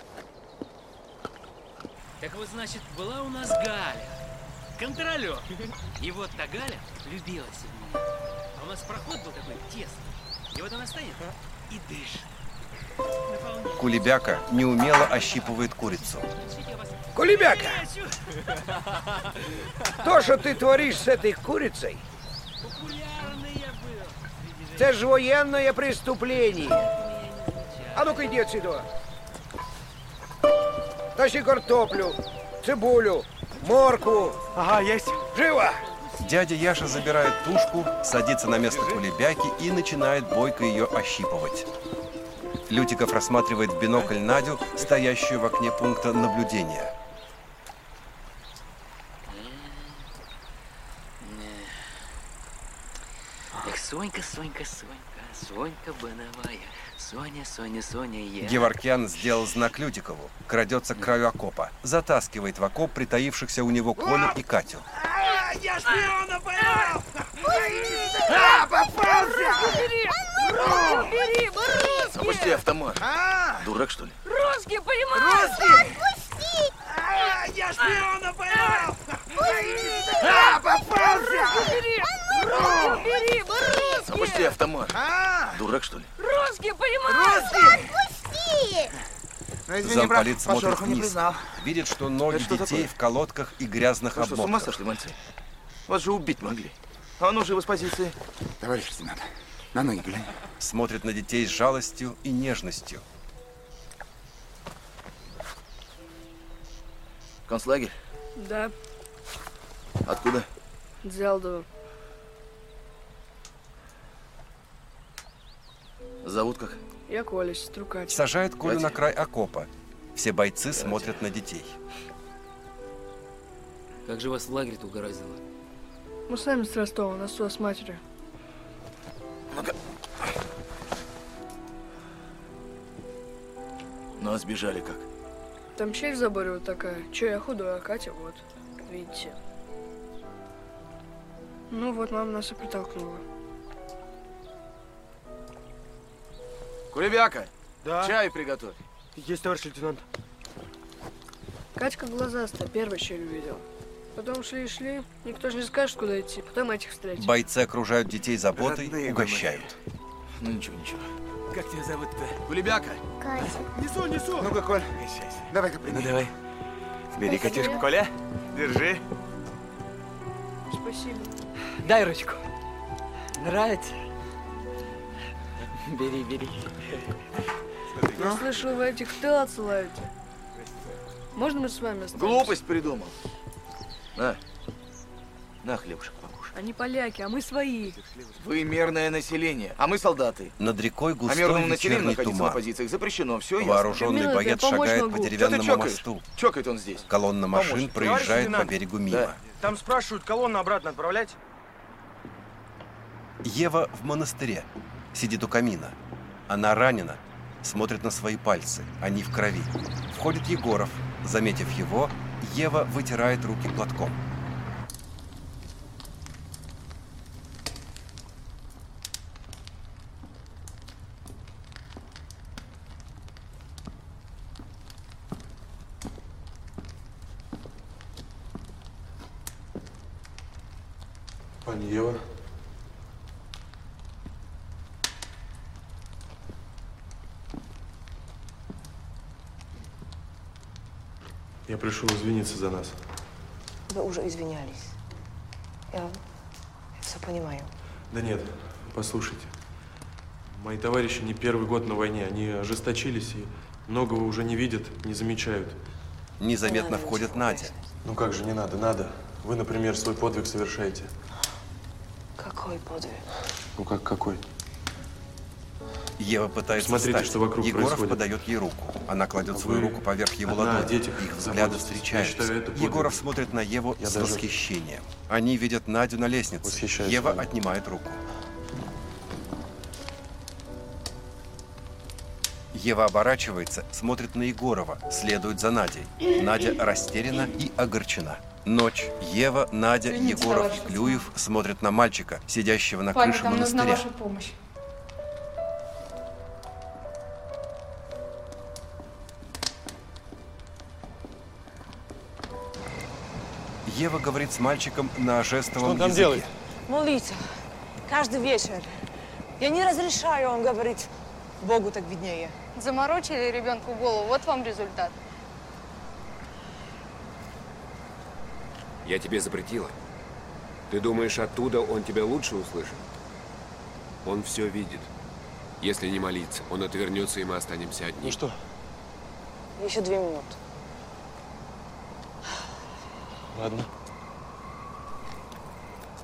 Так вот, значит, была у нас Галя, контролер. И вот та Галя влюбилась в меня. А у нас проход был такой тесный. И вот она стоит и дышит. Кулебяка неумело ощипывает курицу. Кулебяка! То, что ты творишь с этой курицей, это же военное преступление. А ну-ка иди отсюда. Тащи картоплю, цибулю, моркву. Ага, есть. Живо! Дядя Яша забирает тушку, садится на место кулебяки и начинает бойко ее ощипывать. Лютиков рассматривает в бинокль Надю, стоящую в окне пункта наблюдения. Эх, Сонька, Сонька, Сонька, Сонька Бановая. Соня, Соня, Соня, я. Геворкян сделал знак Лютикову, крадется к краю окопа, затаскивает в окоп притаившихся у него Колю и Катю. А, я шпиона поймал! А, попался! Убери! Убери! Мы русские! Опусти автомат. А? Дурак, что ли? Русские, понимаешь? Русские! Отпусти! А, я шпиона поймал! А, попался! Убери! Убери! Мы русские! Опусти автомат. А? Дурак, что ли? Русские, понимаешь? Отпусти! Ну, извини, Замполит брат, смотрит по шороху не вниз, признал. видит, что ноги Это что детей такое? в колодках и грязных Вы что, с ума обмотках. сошли, мальцы? Вас же убить могли. А ну живо с позиции. Товарищ лейтенант, на ноги глянь. Смотрит на детей с жалостью и нежностью. Концлагерь? Да, Откуда? Дзялдово. Зовут как? Я Коля, Струкач. Сажает Колю Катя. на край окопа. Все бойцы смотрят на детей. Как же вас в лагерь-то угораздило? Мы сами с Ростова, нас с матерью. Ну-ка. Ну, а сбежали как? Там щель в заборе вот такая. Че, я худой, а Катя вот. Видите. Ну вот, мама нас и притолкнула. Кулебяка, Да. чай приготовь. Есть, товарищ лейтенант. Катька глазастая, первый щель увидел. Потом шли-шли, никто же не скажет, куда идти. Потом этих встретил. Бойцы окружают детей заботой, Родные угощают. Ну ничего, ничего. Как тебя зовут-то? Кулебяка. Катя. Несу, несу. Ну-ка, Коль, давай-ка Ну прими. давай. Бери, Катюшка. Коля, держи. Спасибо. Дай ручку. Нравится? Бери, бери. Я слышал, вы этих в тыл отсылаете. Можно мы с вами останемся? Глупость придумал. На. На, хлебушек покушай. Они поляки, а мы свои. Вы мирное население, а мы солдаты. Над рекой А густой мирному населению вечерний находиться на туман. позициях запрещено. Все ясно. Вооруженный Минуту, боец я помочь шагает могу. по Чё ты деревянному чокаешь? мосту. Чокает он здесь. Колонна машин Помощь. проезжает Товарищ по лейтенант. берегу мимо. Да. Там спрашивают, колонну обратно отправлять? Ева в монастыре. Сидит у камина. Она ранена. Смотрит на свои пальцы. Они в крови. Входит Егоров. Заметив его, Ева вытирает руки платком. Пани Ева. Я пришел извиниться за нас. Вы уже извинялись. Я все понимаю. Да нет, послушайте. Мои товарищи не первый год на войне. Они ожесточились и многого уже не видят, не замечают. Незаметно входит Надя. Ну как же, не надо, надо. Вы, например, свой подвиг совершаете. Какой подвиг? Ну как какой? Ева пытается Смотрите, встать. что вокруг Егоров происходит. подает ей руку. Она кладет А свою вы руку поверх его одна о ладони. детях Их взгляды заботитесь. Я встречаются. считаю, это подвиг. Егоров смотрит на Еву Я с даже восхищением. Они видят Надю на лестнице. восхищаюсь Ева вами. отнимает руку. Ева оборачивается, смотрит на Егорова, следует за Надей. Надя растеряна и огорчена. Ночь. Ева, Надя, Извините, Егоров товарищ и Клюев смотрят на мальчика, сидящего на Пане, крыше нам нужна монастыря. ваша помощь. Ева говорит с мальчиком на жестовом Что он там языке. делает? Молиться. Каждый вечер. Я не разрешаю вам говорить. Богу так виднее. Заморочили ребенку голову, вот вам результат. Я тебе запретила. Ты думаешь, оттуда он тебя лучше услышит? Он все видит. Если не молиться, он отвернется, и мы останемся одни. Ну что? Еще две минуты. Ладно.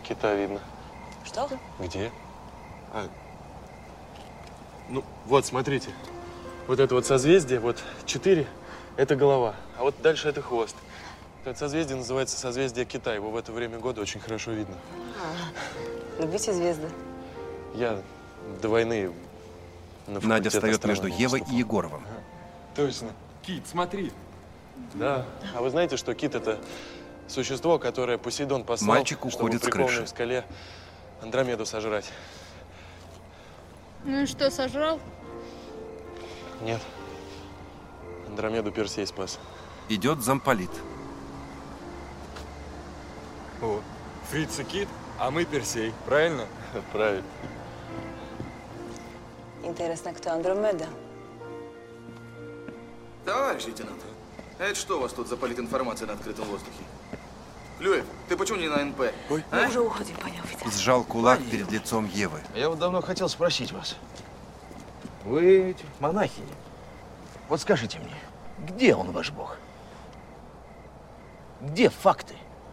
Кита видно. Что? Где? А, ну, вот, смотрите. Вот это вот созвездие, вот четыре, это голова. А вот дальше это хвост. Это созвездие называется созвездие Кита. Его в это время года очень хорошо видно. А, любите звезды? Я до войны на Надя встает между Евой и Егоровым. Ага. Точно. Кит, смотри. Да. А вы знаете, что кит – это существо, которое Посейдон послал, Мальчик уходит чтобы с крыши. в скале Андромеду сожрать. Ну и что, сожрал? Нет. Андромеду Персей спас. Идет замполит. О, Фриц и Кит, а мы Персей. Правильно? Правильно. Интересно, кто Андромеда? Товарищ лейтенант, а это что у вас тут за политинформация на открытом воздухе? Клюев, ты почему не на эн пэ? Ой, а? Мы уже уходим, понял, офицер. Сжал кулак перед лицом Евы. Я вот давно хотел спросить вас. Вы ведь монахиня. Вот скажите мне, где он, ваш Бог? Где факты?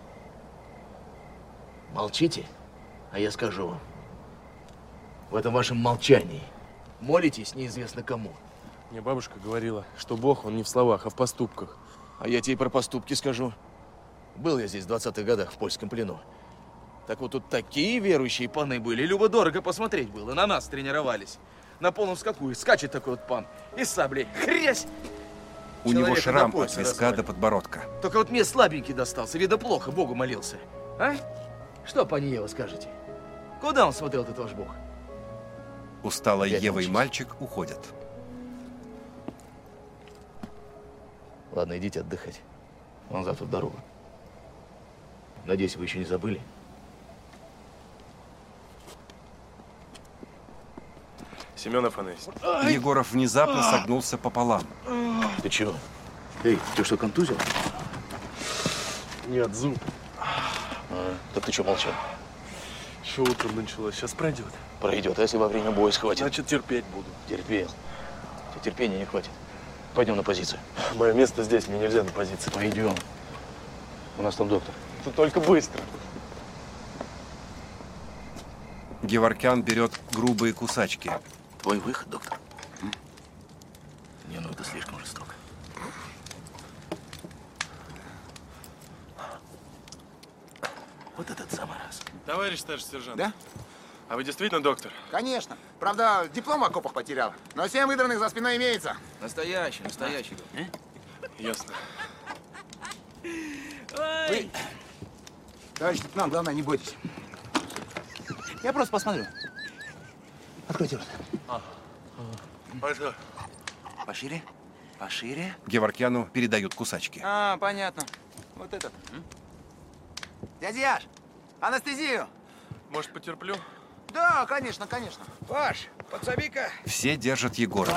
Молчите, а я скажу вам. В этом вашем молчании молитесь неизвестно кому. Мне бабушка говорила, что Бог, он не в словах, а в поступках. А я тебе про поступки скажу. Был я здесь в двадцатых годах в польском плену. Так вот тут такие верующие паны были, любо-дорого посмотреть было. На нас тренировались. На полном скаку и скачет такой вот пан. И с саблей. Хрясь! У Человека него шрам до пояса от виска расстроили. до подбородка. Только вот мне слабенький достался. Видно, плохо Богу молился. А? Что, пани Ева, скажете? Куда он смотрел, этот ваш Бог? Усталая Опять Ева и молчите. мальчик уходят. Ладно, идите отдыхать. Вам завтра в дорогу. Надеюсь, вы еще не забыли. Семен Афанасьевич. Егоров внезапно согнулся пополам. Ты чего? Эй, ты что, контузил? Нет, зуб. А, так ты что молчал? Еще утром началось, сейчас пройдет. Пройдет, а если во время боя схватит? Значит, терпеть буду. Терпел. Тебе терпения не хватит. Пойдем на позицию. Мое место здесь, мне нельзя на позиции. Пойдем. У нас там доктор. Это только быстро. Геворкян берет грубые кусачки. Твой выход, доктор. М? Не, ну это слишком жестоко. Вот этот самый раз. Товарищ старший сержант. Да? А вы действительно доктор? Конечно. Правда, диплом в окопах потерял. Но семь выдранных за спиной имеется. Настоящий, настоящий. Ясно. Вы... Товарищ лейтенант, главное, не бойтесь. Я просто посмотрю. Откройте рот. А. Пошел. Пошире? Пошире? Геворкяну передают кусачки. А, понятно. Вот этот. Дядя Яш, анестезию. Может, потерплю? Да, конечно, конечно. Паш, подсоби-ка. Все держат Егорова.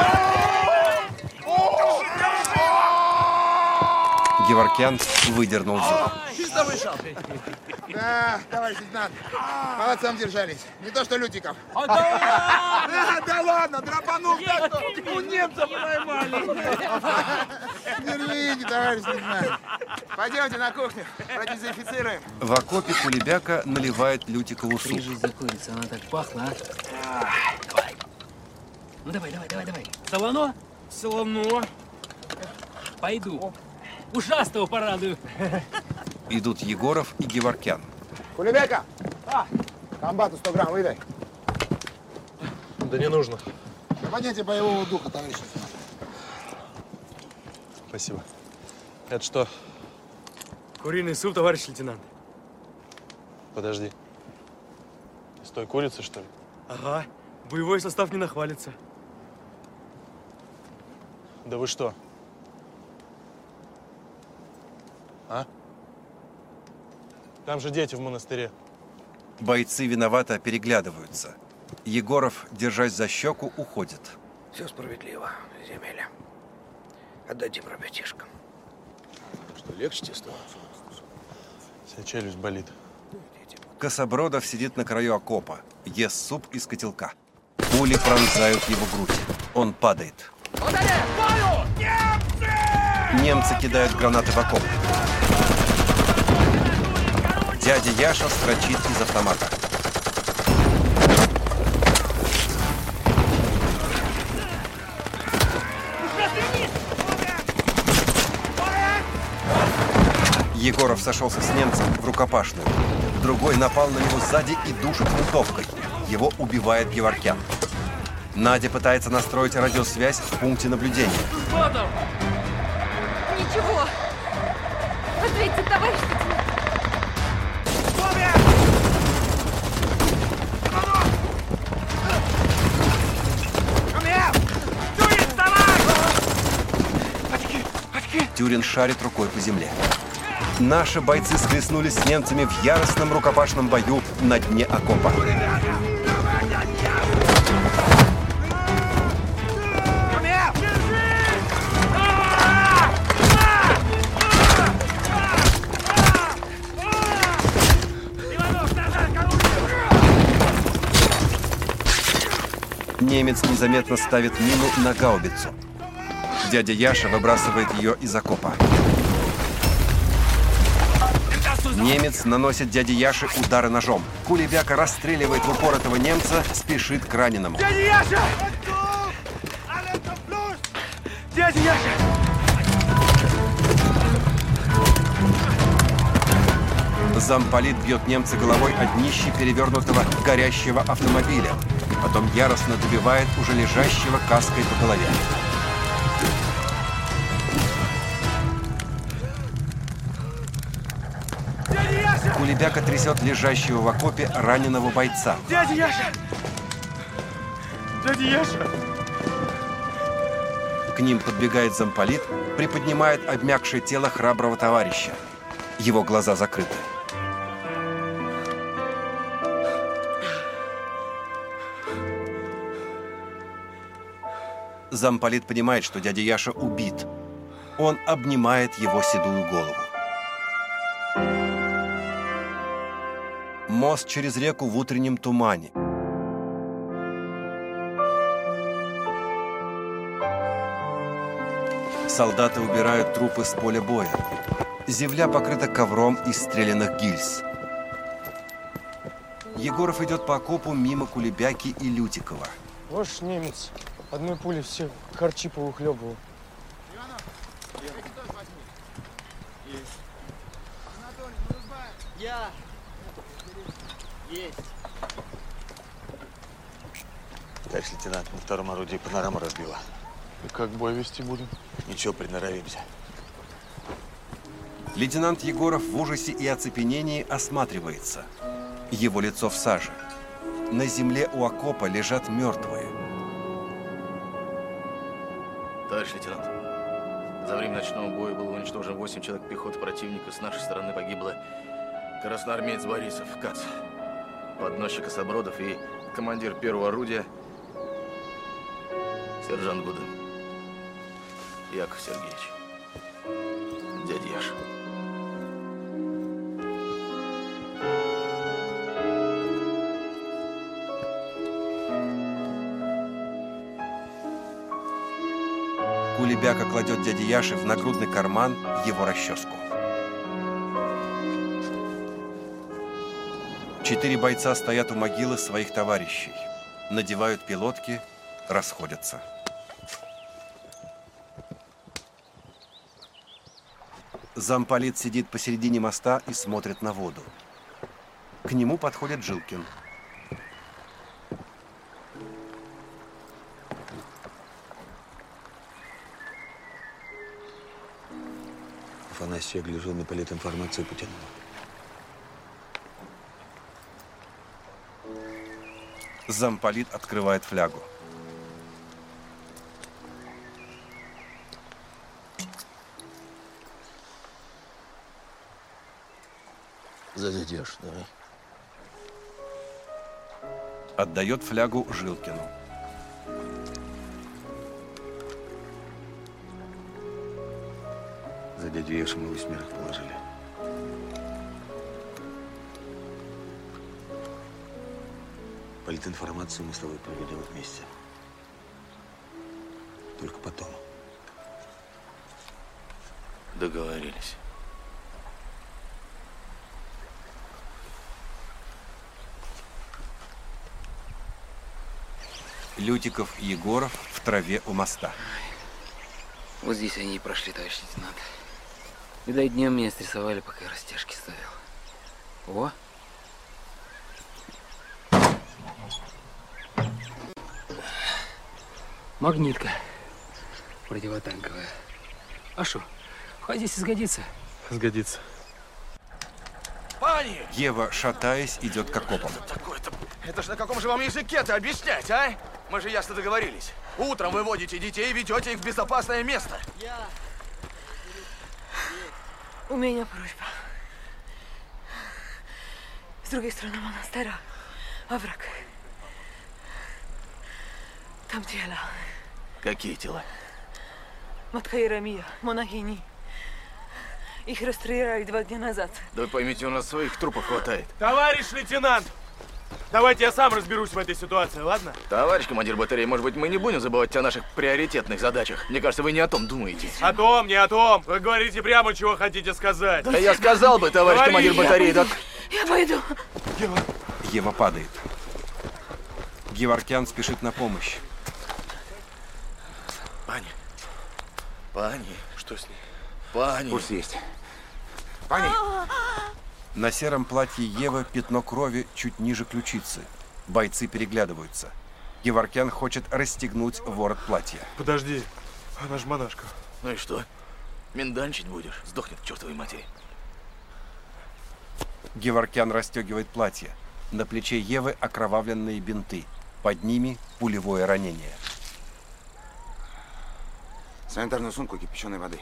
Геворкян выдернул зуб. Чисто вышел. Да, товарищ лейтенант, молодцом держались. Не то что Лютиков. Да, да ладно, драпанул так, что у немцев поймали. Держите, товарищ лейтенант. Пойдемте на кухню, продезинфицируем. В окопе Кулебяка наливает Лютикову суп. При жизни курица, она так пахла, а? Ну давай, давай, давай, давай. Солоно? Солоно. Пойду. Ушастого порадую. Идут Егоров и Геворкян. Кулебяка! А, комбату сто грамм выдай. Да не нужно. Поднятие боевого духа, товарищ лейтенант. Спасибо. Это что? Куриный суп, товарищ лейтенант. Подожди. С той курицы, что ли? Ага. Боевой состав не нахвалится. Да вы что? А? Там же дети в монастыре. Бойцы виновато переглядываются. Егоров, держась за щеку, уходит. Все справедливо, земеля. Отдадим ребятишкам. Что, легче тебе стало? Вся челюсть болит. Кособродов сидит на краю окопа, ест суп из котелка. Пули пронзают его грудь. Он падает. Немцы кидают гранаты в окоп. Дядя Яша строчит из автомата. Егоров сошелся с немцем в рукопашную. Другой напал на него сзади и душит винтовкой. Его убивает Геворкян. Надя пытается настроить радиосвязь в пункте наблюдения. Что там? Ничего. Ответьте, товарищ лейтенант. Тюрин шарит рукой по земле. Наши бойцы схлестнулись с немцами в яростном рукопашном бою на дне окопа. Немец незаметно ставит мину на гаубицу. Дядя Яша выбрасывает ее из окопа. Немец наносит дяде Яше удары ножом. Кулебяка расстреливает в упор этого немца, спешит к раненому. Дядя Яша! Дядя Яша! Замполит бьет немца головой о днище перевернутого горящего автомобиля. Потом яростно добивает уже лежащего каской по голове. Кулебяка трясет лежащего в окопе раненого бойца. Дядя Яша! Дядя Яша! К ним подбегает замполит, приподнимает обмякшее тело храброго товарища. Его глаза закрыты. Замполит понимает, что дядя Яша убит. Он обнимает его седую голову. Мост через реку в утреннем тумане. Солдаты убирают трупы с поля боя. Земля покрыта ковром из стрелянных гильз. Егоров идет по окопу мимо Кулебяки и Лютикова. Ваш немец одной пули все харчи поухлебывал. Я. Есть. Товарищ лейтенант, на втором орудии панораму разбила. И как бой вести будем? Ничего, приноровимся. Лейтенант Егоров в ужасе и оцепенении осматривается. Его лицо в саже. На земле у окопа лежат мертвые. Товарищ лейтенант, за время ночного боя было уничтожено восемь человек пехоты противника. С нашей стороны погибло красноармеец Борисов, Кац, подносчик Кособродов и командир первого орудия сержант Гудым. Яков Сергеевич. Дядя Яша. Кулебяка кладет дяде Яше в нагрудный карман его расческу. Четыре бойца стоят у могилы своих товарищей. Надевают пилотки, расходятся. Замполит сидит посередине моста и смотрит на воду. К нему подходит Жилкин. Афанасий, я гляжу на политинформацию потянула. Замполит открывает флягу. Зададешь, давай. Отдает флягу Жилкину. За дядю Яшу мы восьмерых положили. Политинформацию мы с тобой проведем вместе. Только потом. Договорились. Лютиков и Егоров в траве у моста. Вот здесь они и прошли, товарищ лейтенант. Видать, днем меня стрессовали, пока я растяжки ставил. О! Магнитка. Противотанковая. А что? Входи, если сгодится. Сгодится. Пани! Ева, шатаясь, идет к окопам. Такое-то... Это ж на каком же вам языке-то объяснять, а? Мы же ясно договорились. Утром выводите детей и ведете их в безопасное место. Я... У меня просьба. С другой стороны монастыря овраг. Там тела. Какие тела? Матка Еремия, монахини. Их расстреляли два дня назад. Да вы поймите, у нас своих трупов хватает. Товарищ лейтенант! Давайте я сам разберусь в этой ситуации, ладно? Товарищ командир батареи, может быть, мы не будем забывать о наших приоритетных задачах? Мне кажется, вы не о том думаете. О том, не о том. Вы говорите прямо, чего хотите сказать. Да я сказал бы, товарищ Говори. командир батареи, да... Я пойду. Ева. Ева падает. Геворкян спешит на помощь. Пани. Пани. Что с ней? Пани. Пульс есть. Пани. На сером платье Евы пятно крови чуть ниже ключицы. Бойцы переглядываются. Геворкян хочет расстегнуть ворот платья. Подожди, она же монашка. Ну и что? Минданчить будешь? Сдохнет к чертовой матери. Геворкян расстегивает платье. На плече Евы окровавленные бинты. Под ними пулевое ранение. Санитарную сумку кипяченой воды.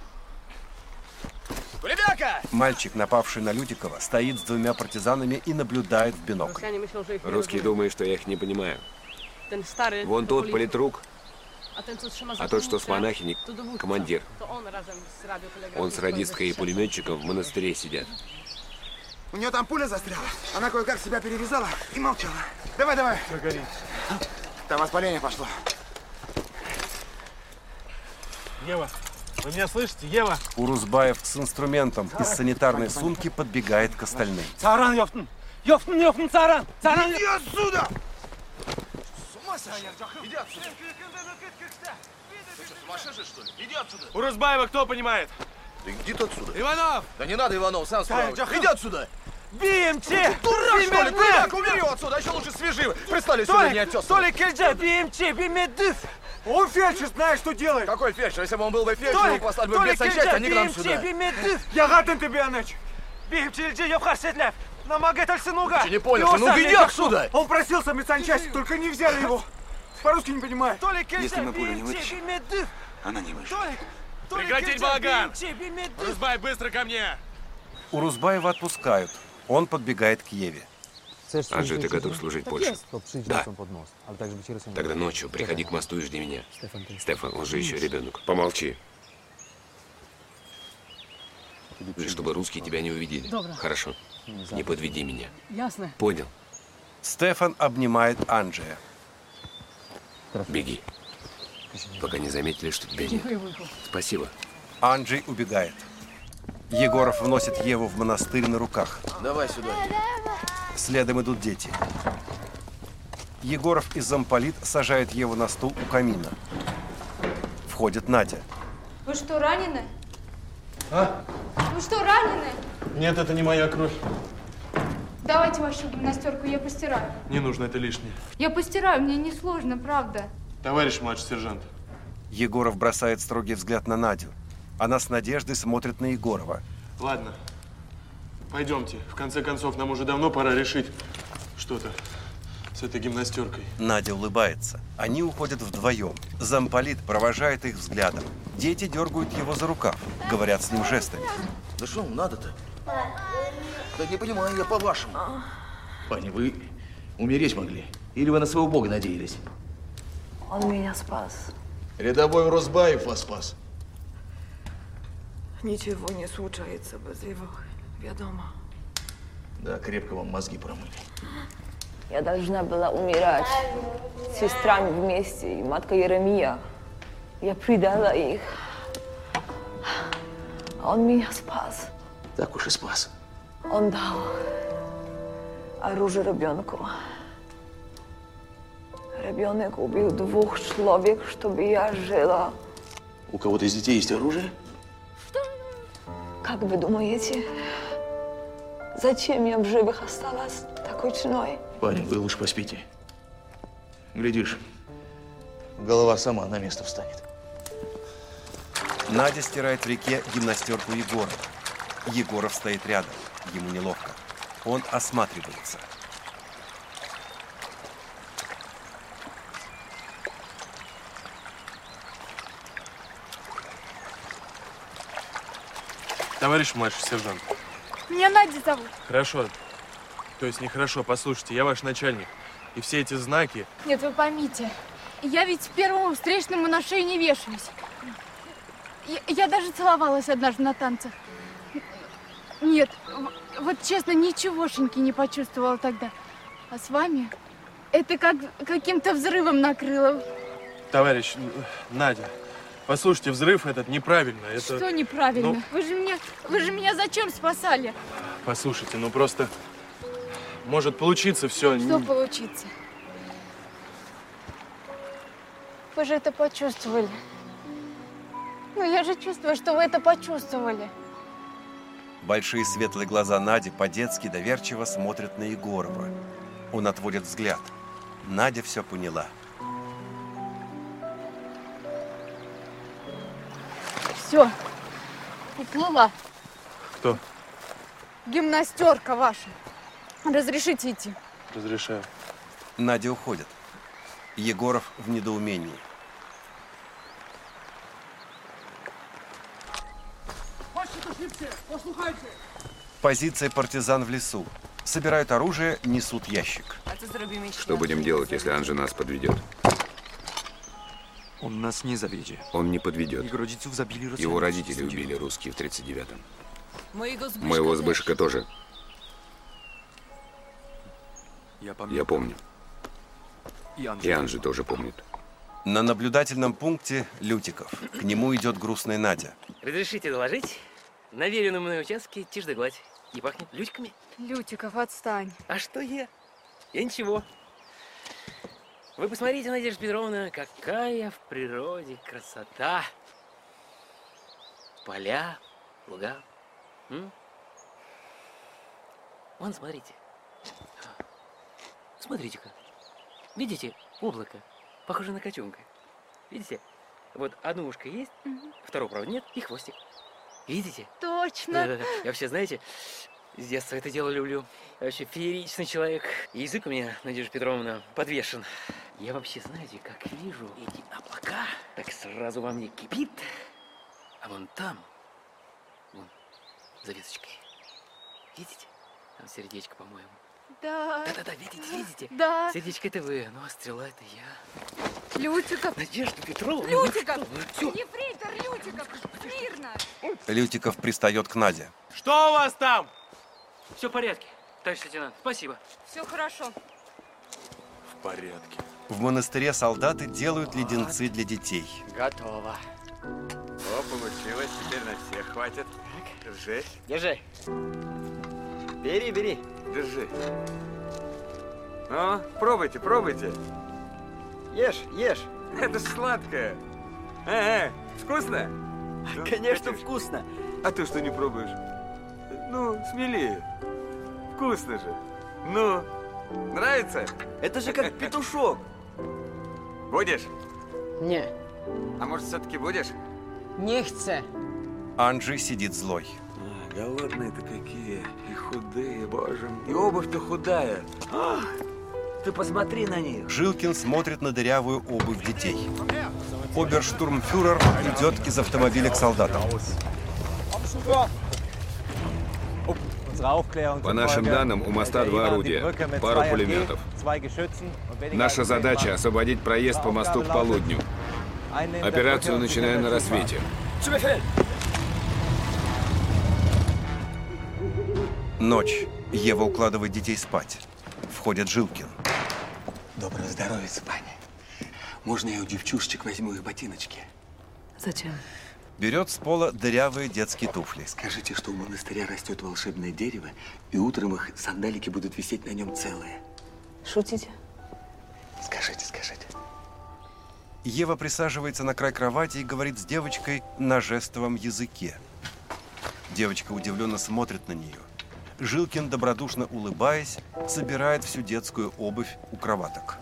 Кулебяка! Мальчик, напавший на Лютикова, стоит с двумя партизанами и наблюдает в бинокль. Русские думают, что я их не понимаю. Вон тот политрук, а тот, что с монахиней, командир. Он с радисткой и пулеметчиком в монастыре сидят. У нее там пуля застряла. Она кое-как себя перевязала и молчала. Давай, давай. Загори. Там воспаление пошло. Ева, вы меня слышите? Ева! Урузбаев с инструментом из санитарной сумки подбегает к остальным. Царан, ёфтн! Ёфтн, ёфтн, царан! Царан! Иди отсюда! С ума сошел? Иди отсюда! Ты что, сумасшедший, что ли? Иди отсюда! Урузбаева кто понимает? Да иди ты отсюда! Иванов! Да не надо, Иванов, сам справлюсь. Иди отсюда! БМЧ! Дурак, что ли? Кулебяк, убери его отсюда, а еще лучше свяжи. Пристали сюда, не отец. Толик, Кельджа, БМЧ, БМДФ! Он фельдшер, знаешь, что делает? Какой фельдшер? Если бы он был бы фельдшер, его послали бы без санчасти, а не к нам сюда. Я гаден тебе, Аныч! БМЧ, Льджи, я в Харсетлев! Намагет Альсинуга! Ты не понял, ну иди отсюда! Он просился медсанчасть, только не взяли его. По-русски не понимает. Если мы пулю не вытащим, она не выживет. Прекратить балаган! Урузбаев, быстро ко мне! Урузбаева отпускают. Он подбегает к Еве. Анжи, ты готов служить Польше? Да. Тогда ночью приходи к мосту и жди меня. Стефан, он же еще ребенок. Помолчи. Чтобы русские тебя не увидели. Хорошо. Не подведи меня. Ясно. Понял. Стефан обнимает Анджея. Беги. Пока не заметили, что тебя нет. Спасибо. Анджей убегает. Егоров вносит Еву в монастырь на руках. Давай сюда. Следом идут дети. Егоров и замполит сажают Еву на стул у камина. Входит Надя. Вы что, ранены? А? Вы что, ранены? Нет, это не моя кровь. Давайте вашу гимнастерку, я постираю. Не нужно, это лишнее. Я постираю, мне не сложно, правда. Товарищ младший сержант. Егоров бросает строгий взгляд на Надю. Она с надеждой смотрит на Егорова. Ладно, пойдемте. В конце концов, нам уже давно пора решить что-то с этой гимнастеркой. Надя улыбается. Они уходят вдвоем. Замполит провожает их взглядом. Дети дергают его за рукав, говорят с ним жестами. Да что вам надо-то? Да не понимаю я по-вашему. Пани, вы умереть могли? Или вы на своего бога надеялись? Он меня спас. Рядовой Урузбаев вас спас. Ничего не случается без его ведома. Да, крепко вам мозги промыли. Я должна была умирать с сестрами вместе, и матка Еремия. Я предала их. А он меня спас. Так уж и спас. Он дал оружие ребенку. Ребенок убил двух человек, чтобы я жила. У кого-то из детей есть оружие? Как вы думаете, зачем я в живых осталась такой ценой? Парень, вы лучше поспите. Глядишь, голова сама на место встанет. Надя стирает в реке гимнастерку Егорова. Егоров стоит рядом. Ему неловко. Он осматривается. Товарищ младший сержант. Меня Надя зовут. Хорошо. То есть нехорошо. Послушайте, я ваш начальник. И все эти знаки… Нет, вы поймите, я ведь первому встречному на шею не вешаюсь. Я, я даже целовалась однажды на танцах. Нет, вот честно, ничегошеньки не почувствовала тогда. А с вами это как каким-то взрывом накрыло. Товарищ, Надя, послушайте, взрыв этот неправильно. Это… Что неправильно? Ну, Вы же меня, вы же меня зачем спасали? послушайте, ну просто может получиться все. Что получится? Вы же это почувствовали. Ну, я же чувствую, что вы это почувствовали. Большие светлые глаза Нади по-детски доверчиво смотрят на Егорова. Он отводит взгляд. Надя все поняла. Все, уплыла. Кто? Гимнастерка ваша. Разрешите идти? Разрешаю. Надя уходит. Егоров в недоумении. Позиция партизан в лесу. Собирают оружие, несут ящик. Что будем делать, если Анжи нас подведет? Он нас не заведет. Он не подведет. Его родители убили русские в тридцать девятом. Моего Збышика тоже. Я помню. И Анжи тоже помнит. На наблюдательном пункте Лютиков. К нему идет грустная Надя. Разрешите доложить? На веренном мной участке тишь да гладь. Не пахнет лютиками. Лютиков, отстань. А что я? Я ничего. Вы посмотрите, Надежда Петровна, какая в природе красота. Поля, луга. М? Вон, смотрите. Смотрите-ка. Видите облако? Похоже на котенка. Видите? Вот одно ушко есть, угу. Второго, правда, нет, и хвостик. Видите? Точно. Да-да-да. Я вообще, знаете, с детства это дело люблю. Я вообще фееричный человек. И язык у меня, Надежда Петровна, подвешен. Я вообще, знаете, как вижу эти облака, так сразу во мне кипит. А вон там, вон, за веточкой, видите? Там сердечко, по-моему. Да. Да-да-да, видите, видите? Да. Сердечко это вы, ну а стрела это я. Лютиков. Надежда Петровна. Лютиков. Ну, Ефрейтор Лютиков. Смирно. Лютиков пристает к Наде. Что у вас там? Все в порядке, товарищ лейтенант. Спасибо. Все хорошо. В порядке. В монастыре солдаты делают леденцы для детей. Готово. О, получилось. Теперь на всех хватит. Держи. Держи. Бери, бери. Держи. Ну, пробуйте, пробуйте. Ешь, ешь. Это ж сладкое. Э, э, вкусно? Ну, конечно, хотишь? Вкусно. А ты что не пробуешь? Ну, смелее. Вкусно же. Ну, нравится? Это же как петушок. Будешь? Не. А может, все-таки будешь? Не chcę. Анжи сидит злой. А, голодные-то какие. И худые, боже мой. И обувь-то худая. Ах, ты посмотри на них. Жилкин смотрит на дырявую обувь детей. Оберштурмфюрер идет из автомобиля к солдатам. По нашим данным, у моста два орудия, пару пулеметов. Наша задача – освободить проезд по мосту к полудню. Операцию начинаем на рассвете. Ночь. Ева укладывает детей спать. Входит Жилкин. Доброго здоровья, пані. Можно я у девчушечек возьму их ботиночки? Зачем? Берет с пола дырявые детские туфли. Скажите, что у монастыря растет волшебное дерево, и утром их сандалики будут висеть на нем целые. Шутите? Скажите, скажите. Ева присаживается на край кровати и говорит с девочкой на жестовом языке. Девочка удивленно смотрит на нее. Жилкин, добродушно улыбаясь, собирает всю детскую обувь у кроваток.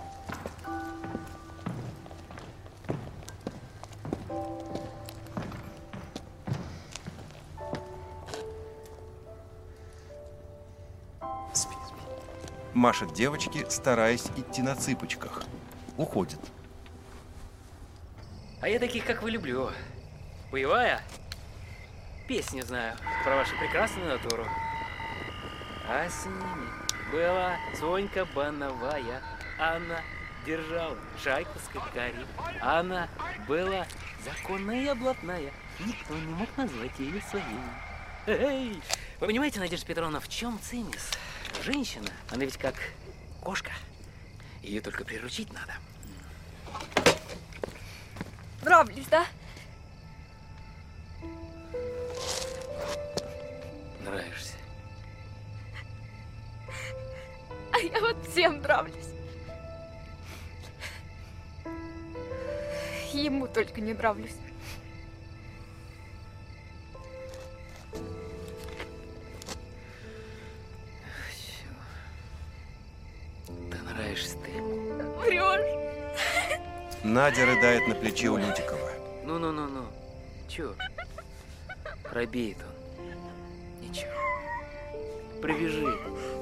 Машет девочке, стараясь идти на цыпочках. Уходит. А я таких, как вы, люблю. Боевая? Песню знаю про вашу прекрасную натуру. А с ними была Сонька Бановая. Она держала шайку скакарей. Она была законная и блатная. Никто не мог назвать ее своей. Эй! Вы понимаете, Надежда Петровна, в чем цимис? Женщина, она ведь как кошка. Ее только приручить надо. Нравлюсь, да? Нравишься. А я вот всем нравлюсь. Ему только не нравлюсь. Да нравишься ты. Врешь. Надя рыдает на плече у Лютикова. Ну-ну-ну-ну. Чё? Пробеет он. Ничего. Пробежи.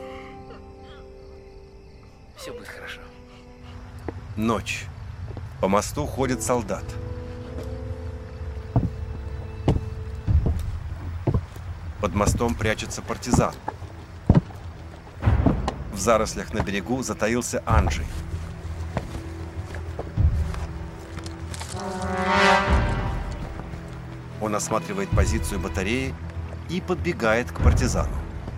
Все будет хорошо. Ночь. По мосту ходит солдат. Под мостом прячется партизан. В зарослях на берегу затаился Анджей. Он осматривает позицию батареи и подбегает к партизану.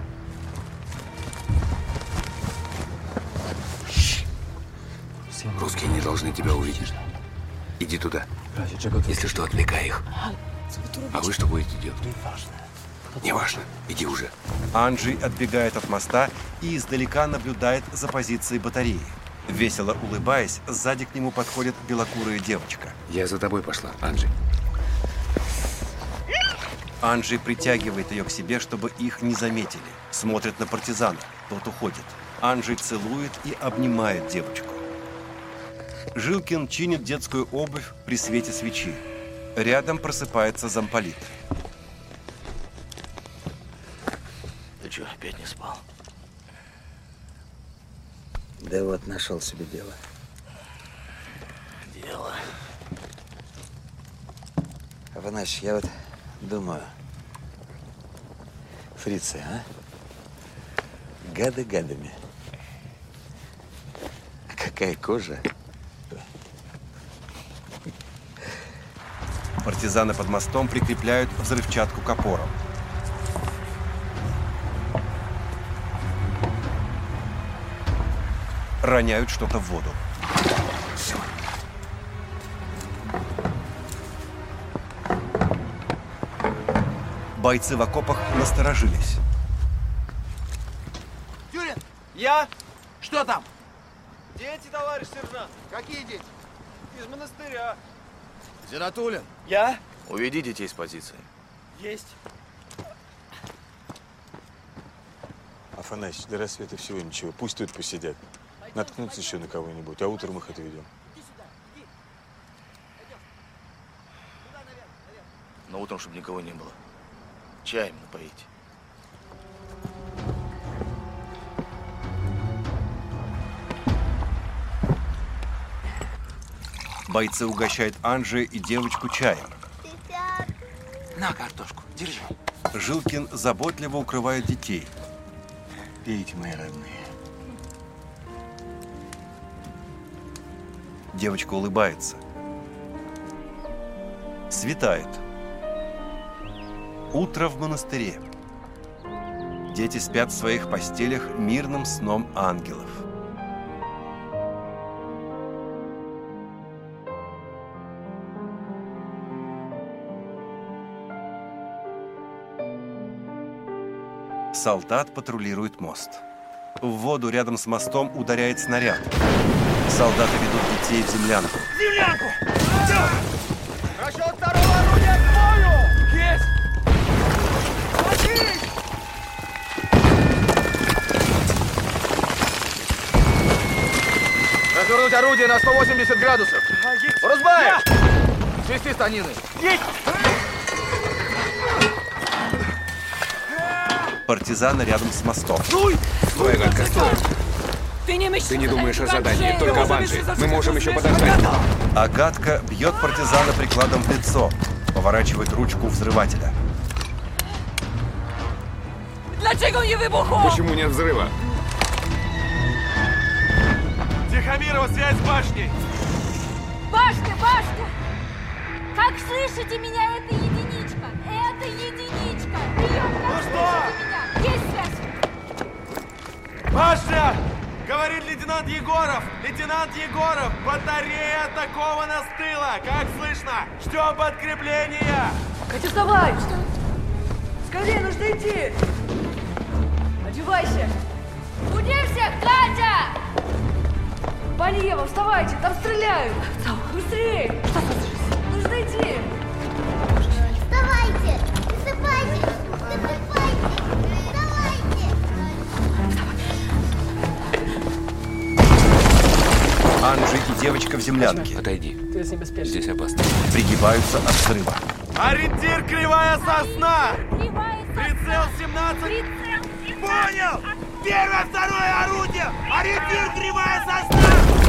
Русские не должны тебя увидеть. Иди туда. Если что, отвлекай их. А вы что будете делать? Неважно. Иди уже. Анджей отбегает от моста и издалека наблюдает за позицией батареи. Весело улыбаясь, сзади к нему подходит белокурая девочка. Я за тобой пошла, Анджей. Анджей притягивает ее к себе, чтобы их не заметили. Смотрит на партизана. Тот уходит. Анджей целует и обнимает девочку. Жилкин чинит детскую обувь при свете свечи. Рядом просыпается замполит. Ты что, опять не спал? Да вот, нашел себе дело. Дело. Афанасьевич, я вот думаю, фрицы, а? Гады гадами. А какая кожа? Партизаны под мостом прикрепляют взрывчатку к опорам. Роняют что-то в воду. Бойцы в окопах насторожились. Тюрин! Я? Что там? Дети, товарищ сержант. Какие дети? Из монастыря. Зинатулин. Я? Уведи детей с позиции. Есть. Афанасьевич, до рассвета всего ничего. Пусть тут посидят. Наткнутся еще на кого-нибудь, а утром их отведем. Но утром, чтобы никого не было. Чаем напоить. Бойцы угощают Анджея и девочку чаем. На картошку, держи. Жилкин заботливо укрывает детей. Пейте, мои родные. Девочка улыбается. Светает. Утро в монастыре. Дети спят в своих постелях мирным сном ангелов. Солдат патрулирует мост. В воду рядом с мостом ударяет снаряд. Солдаты ведут детей в землянку. Землянку! Расчет второго орудия к бою! Есть! Садись! Развернуть орудие на сто восемьдесят градусов. Урузбаев! Свести станины. Есть! Партизаны рядом с мостом. Стой! Стой, Агатка, стой! Ты не, Ты не думаешь о задании, только о банже. Мы можем еще подождать. Агатка бьет партизана прикладом в лицо, поворачивает ручку взрывателя. Dlaczego nie wybuchło? Почему нет взрыва? Тихомирова, связь с башней! Башня, башня! Как слышите меня, это единичка! Это единичка! Прием, как слышите меня? Есть связь! Башня! Говорит лейтенант Егоров! Лейтенант Егоров! Батарея атакована с тыла! Как слышно? Ждем подкрепления! Катя, вставай! Скорее, нужно идти! Одевайся! Буди всех, Катя! Полево, вставайте, там стреляют! Быстрее! Что случилось? Нужно идти! Вставайте! Высыпайтесь! Высыпайте! Анжи и девочка в землянке. Отойди. Здесь опасно. Пригибаются от взрыва. Ориентир кривая сосна! Прицел семнадцать! Понял! Первое, второе орудие! Ориентир кривая сосна!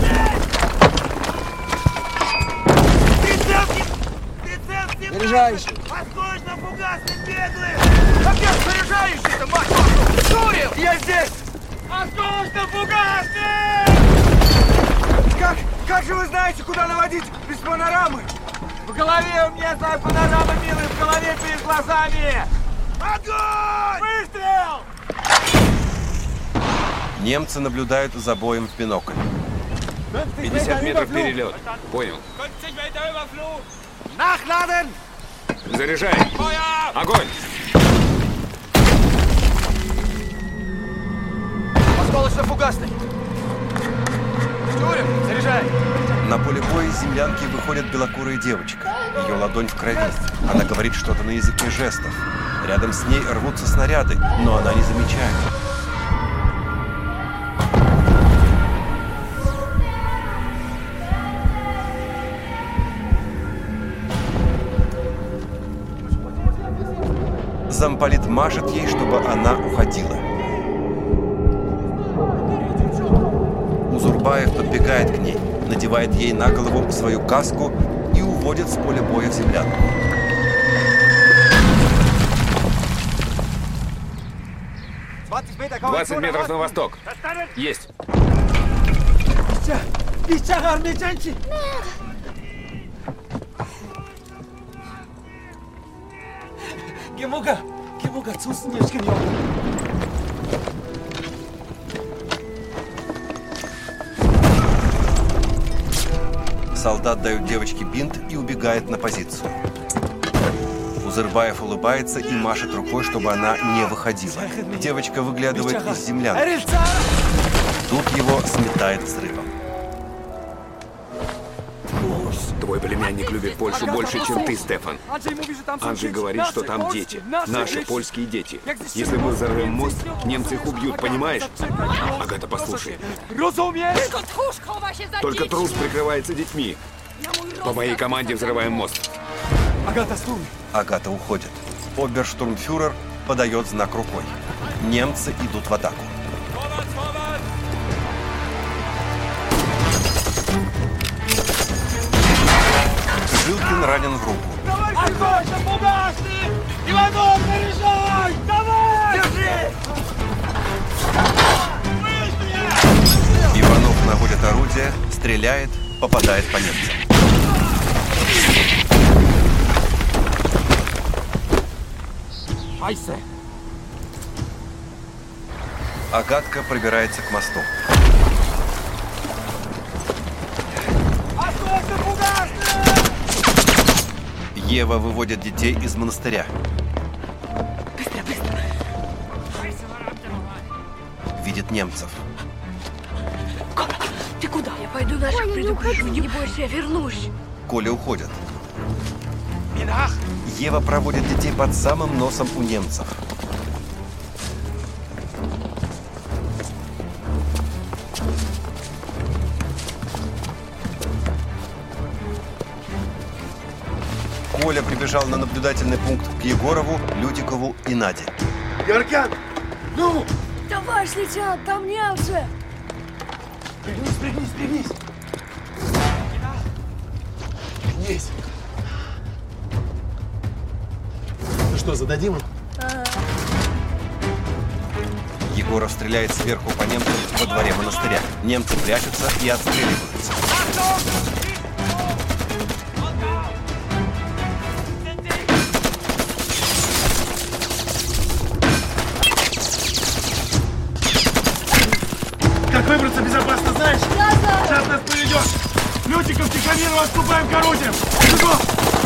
Прицел! Прицел семнадцать! Заряжающий! Воздушно-фугасный беглый! Опять заряжающий-то, мать вашу! Турин! Я здесь! Воздушно-фугасный! Как? Как же вы знаете, куда наводить без панорамы? В голове у меня знаю панорама, милый, в голове перед глазами! Огонь! Выстрел! Немцы наблюдают за боем в бинокль. пятьдесят метров перелет. Понял. Нахладен! Заряжай. Огонь! Осколочно-фугасный. Тюрин, заряжай. На поле боя из землянки выходит белокурая девочка. Ее ладонь в крови. Она говорит что-то на языке жестов. Рядом с ней рвутся снаряды, но она не замечает. Замполит машет ей, чтобы она уходила. Узурбаев подбегает к ней, надевает ей на голову свою каску и уводит с поля боя в землянку. двадцать метров на восток. Есть. Гемуга! Гемуга, цуснешки не Солдат дает девочке бинт и убегает на позицию. Узырбаев улыбается и машет рукой, чтобы она не выходила. Девочка выглядывает из землянки. Тут его сметает взрывом. Твой племянник любит Польшу больше, чем ты, Стефан. Анджей говорит, что там дети. Наши польские дети. Если мы взорвем мост, немцы их убьют, понимаешь? Агата, послушай. Только трус прикрывается детьми. По моей команде взрываем мост. Агата, стой! Агата уходит. Оберштурмфюрер подает знак рукой. Немцы идут в атаку. Жилкин ранен в руку. Огонь, фугасный! Иванов, заряжай! Давай! Держи! Иванов наводит орудие, стреляет, попадает по немцам. Айсе! Агатка пробирается к мосту. Ева выводит детей из монастыря. видит немцев. Ты куда? Я пойду наших Коля, не предупрежу. уходи. Не бойся, я вернусь. Коля уходит. Ева проводит детей под самым носом у немцев. Коля прибежал на наблюдательный пункт к Егорову, Лютикову и Наде. Георгян, ну! Товарищ лейтенант, там немцы! Пригнись, пригнись, пригнись! Пригнись! Ну что, зададим им? Егоров стреляет сверху по немцам во дворе монастыря. Немцы прячутся и отстреливаются. Как выбраться безопасно, знаешь? Сейчас нас поведет! Лютиков, Тихомирова, отступаем к орудиям! Бегом!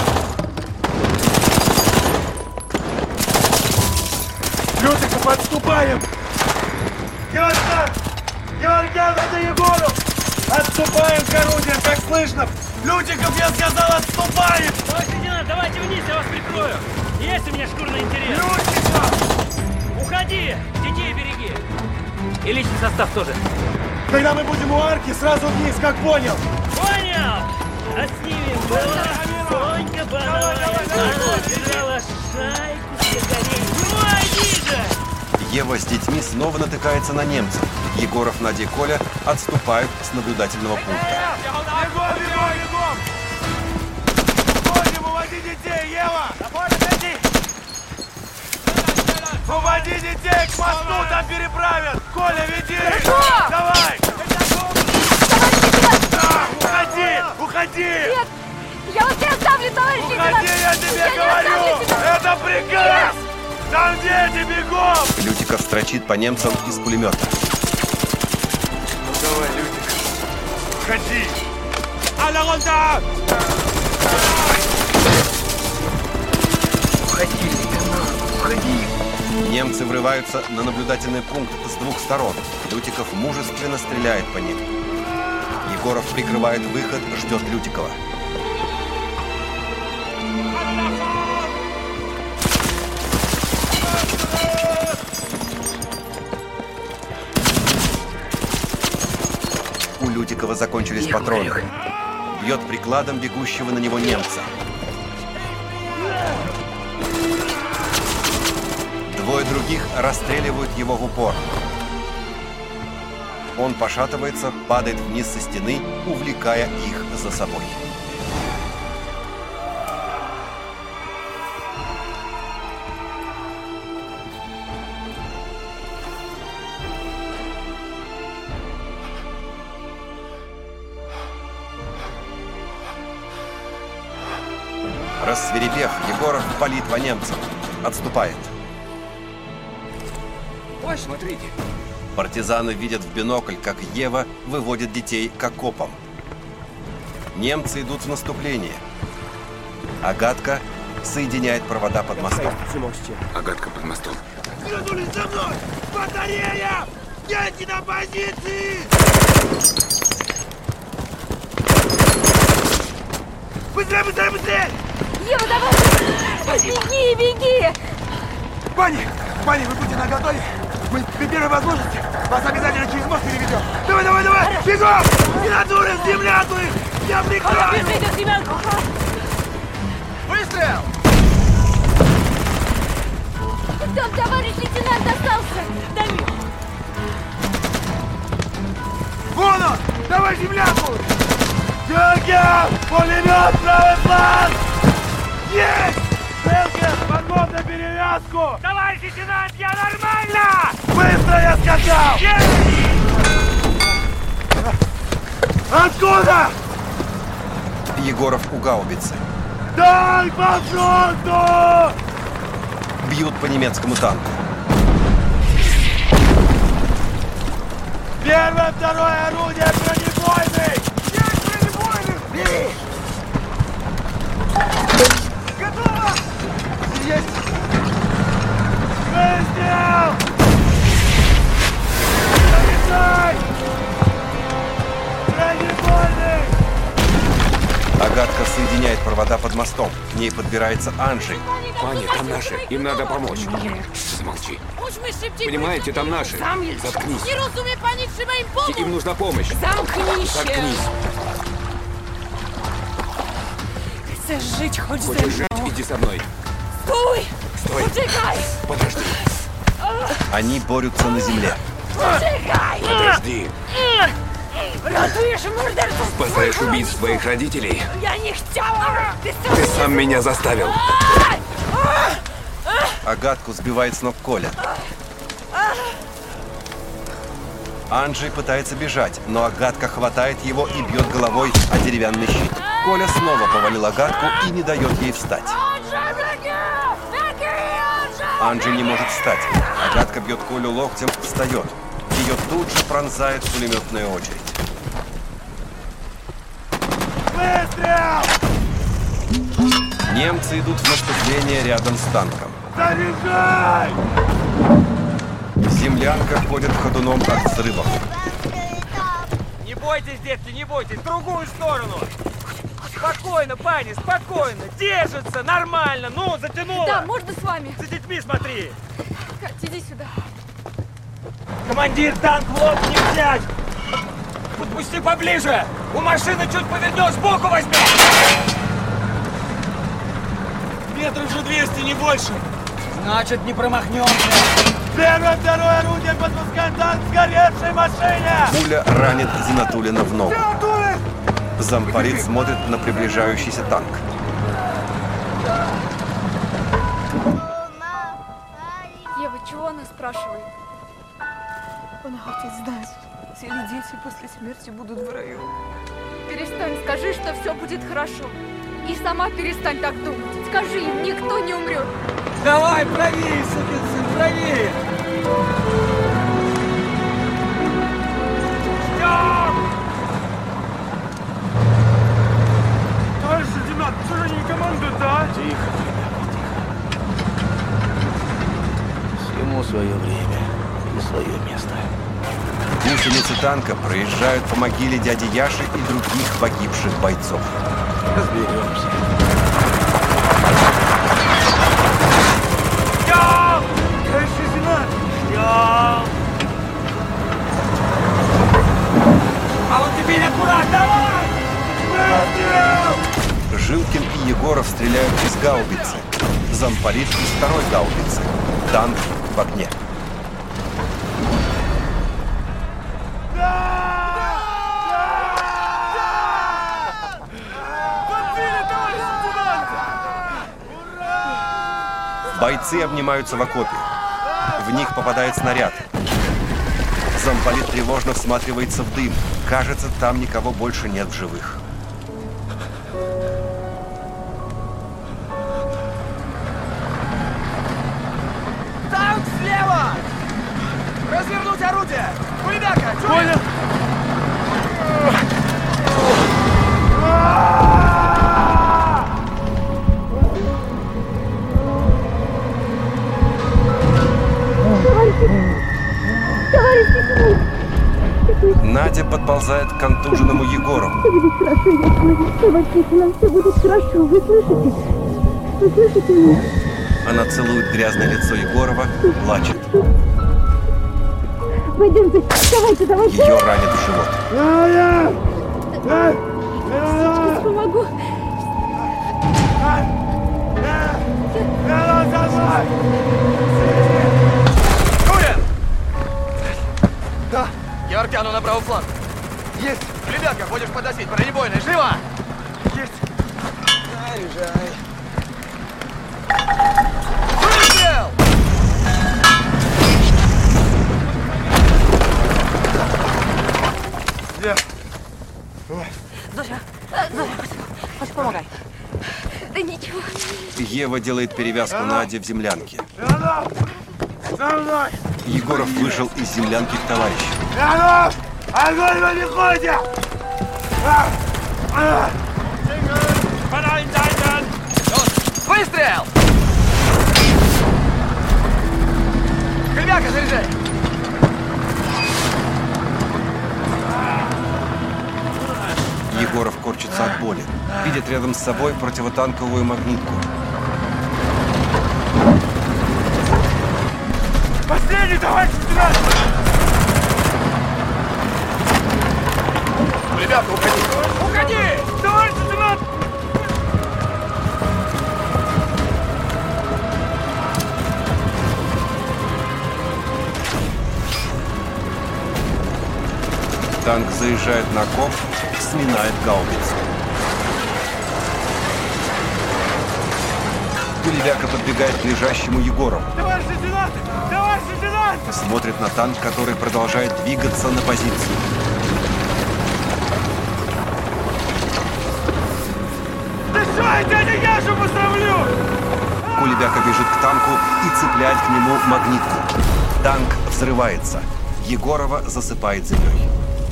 Лютиков, отступаем! Георгиан! Георгиан, это Егоров! Отступаем к орудиям, как слышно! Лютиков, я сказал, отступаем! Товарищ лейтенант, давайте вниз, я вас прикрою! Есть у меня шкурный интерес! Лютиков! Уходи! Детей береги! И личный состав тоже. Когда мы будем у арки, сразу вниз, как понял! Понял! А с ними была Сонька Банова. Она держала шайку сигарет. Ну, иди же! Ева с детьми снова натыкается на немцев. Егоров, Надя и Коля отступают с наблюдательного пункта. Бегом, бегом, бегом! Будем уводи детей, Ева! Уводи детей к мосту, там переправят! Коля, веди! Хорошо! Давай! Да, уходи! Уходи! Нет! Я вас не оставлю, товарищ лейтенант! Уходи, я тебе Я не говорю! оставлю тебя! Это приказ! Там дети, бегом! Лютиков строчит по немцам из пулемета. Ну давай, Лютик. Уходи! Алла, рунда! Уходи, лейтенант, уходи! Немцы врываются на наблюдательный пункт с двух сторон. Лютиков мужественно стреляет по ним. Егоров прикрывает выход, ждет Лютикова. У Лютикова закончились патроны. Бьет прикладом бегущего на него немца. Двое других расстреливают его в упор. Он пошатывается, падает вниз со стены, увлекая их за собой. Рассвирепев, Егоров палит по немцам. Отступает. Ой, смотрите. Партизаны видят в бинокль, как Ева выводит детей к окопам. Немцы идут в наступление. Агатка соединяет провода под мостом. Агатка под мостом. Вернулись за мной! Батарея! Дети на позиции! Быстрее, быстрее, быстрее! Ева, давай! Беги, беги! Пани! Пани, вы будете наготове? Мы при первой возможности вас обязательно через мост переведем. Давай, давай, давай! Хорошо. Бегом! Не надурим земля, ты! Я прикрою! Выстрел! Там товарищ лейтенант остался! Дави! Вон он! Давай земляку! Георгиан! Пулемет, правый фланг! Есть! Белкин, подгон на перевязку! Товарищ лейтенант, я нормально! Быстро, я сказал! Есть! Откуда? Егоров у гаубицы. Дай по фронту! Бьют по немецкому танку. Первое, второе орудие бронебойный! Есть бронебойный! Бери! Готово! Есть! Выстрел! провода под мостом. К ней подбирается Анджей. Пани, там наши. Им надо помочь. Замолчи. Понимаете, там наши. Заткнись. Им нужна помощь. Замкнись. Заткнись. Chcesz żyć, chodź ze Хочешь mną. жить? Иди со мной. Stój! Стой. Poczekaj! Подожди. Они борются на земле. Poczekaj! Подожди. Ratujesz morderców! Спасаешь убийц твоих родителей. Я не chciałam! Ty sam... Ты сам меня заставил. Агатку сбивает с ног Коля. Анджей пытается бежать, но Агатка хватает его и бьет головой о деревянный щит. Коля снова повалил Агатку и не дает ей встать. Анджей не может встать. Агатка бьет Колю локтем, встает. Ее тут же пронзает пулеметная очередь. Выстрел! Немцы идут в наступление рядом с танком. Заряжай! Землянка ходит ходуном от взрывов. Не бойтесь, детки, не бойтесь. В другую сторону. Спокойно, пани, спокойно. Держится, нормально. Ну, затянуло. Да, можно с вами? За детьми смотри. Кать, иди сюда. Командир, танк в лоб не взять. Подпусти поближе. У машины чуть повернешь, сбоку возьми. Метров же двести, не больше. Значит, не промахнемся. Первое, второе орудие, подпускай танк в сгоревшей машине! Пуля ранит Зинатуллина в ногу. Замполит смотрит на приближающийся танк. Ева, чего она спрашивает? Она хочет знать, все ли дети после смерти будут в раю. Перестань, скажи, что все будет хорошо. И сама перестань так думать. Скажи им, никто не умрет. Давай, правее, сукин сын, правее! Ждем! Товарищ лейтенант, что же они не командуют, да? Тихо, Всему свое время и свое место. Гусеницы танка проезжают по могиле дяди Яши и других погибших бойцов. Разберемся. Ждем! Товарищ лейтенант! Ждем! А вот теперь аккуратно, давай! Выстрел! Жилкин и Егоров стреляют из гаубицы. Замполит из второй гаубицы. Танк в огне. Бойцы обнимаются в окопе. В них попадает снаряд. Замполит тревожно всматривается в дым. Кажется, там никого больше нет в живых. Танк слева! Развернуть орудие! Пулемётка! Понял! Надя подползает к контуженному Егорову. Все будет хорошо, Егор. Товарищ лейтенант, все будет хорошо. Вы слышите? Вы слышите меня? Она целует грязное лицо Егорова, плачет. Пойдемте, давайте, давайте. Ее ранит в живот. Сейчас помогу. Турин! Да. Георгяну на правый фланг. Есть. Лебяка, будешь подносить, бронебойный. Живо! Есть. Заряжай. Выстрел! Где? Зося, Зося, хоть помогай. Да ничего. Ева делает перевязку Наде в землянке. За мной! Егоров вышел из землянки к товарищу. Янов! Огонь в обиходе! Выстрел! Лебяка, заряжай! Егоров корчится от боли. Видит рядом с собой противотанковую магнитку. Последний, товарищ лейтенант! Ребята, уходи! Уходи! Товарищ лейтенант! Танк заезжает на коп, сминает гаубицу. Кулебяка подбегает к лежащему Егорову. Товарищ лейтенант! Товарищ лейтенант! Смотрит на танк, который продолжает двигаться на позицию. Да что, я дядя Яшу поставлю! Кулебяка бежит к танку и цепляет к нему магнитку. Танк взрывается. Егорова засыпает землей.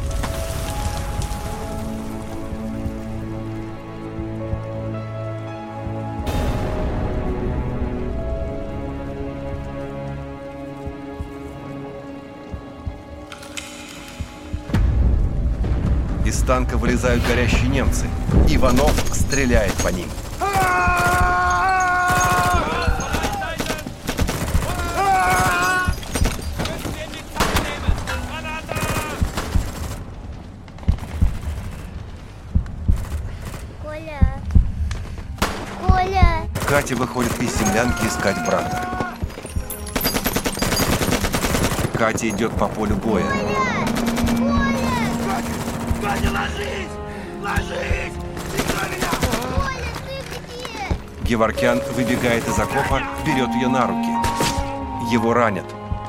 Из танка вылезают горящие немцы. Иванов стреляет по ним. Коля! Коля! Катя выходит из землянки искать брата. Катя идет по полю боя. Катя, ложись! Ложись! Прикрой меня! Коля, ты где? Геворкян выбегает из окопа, берет ее на руки. Его ранят.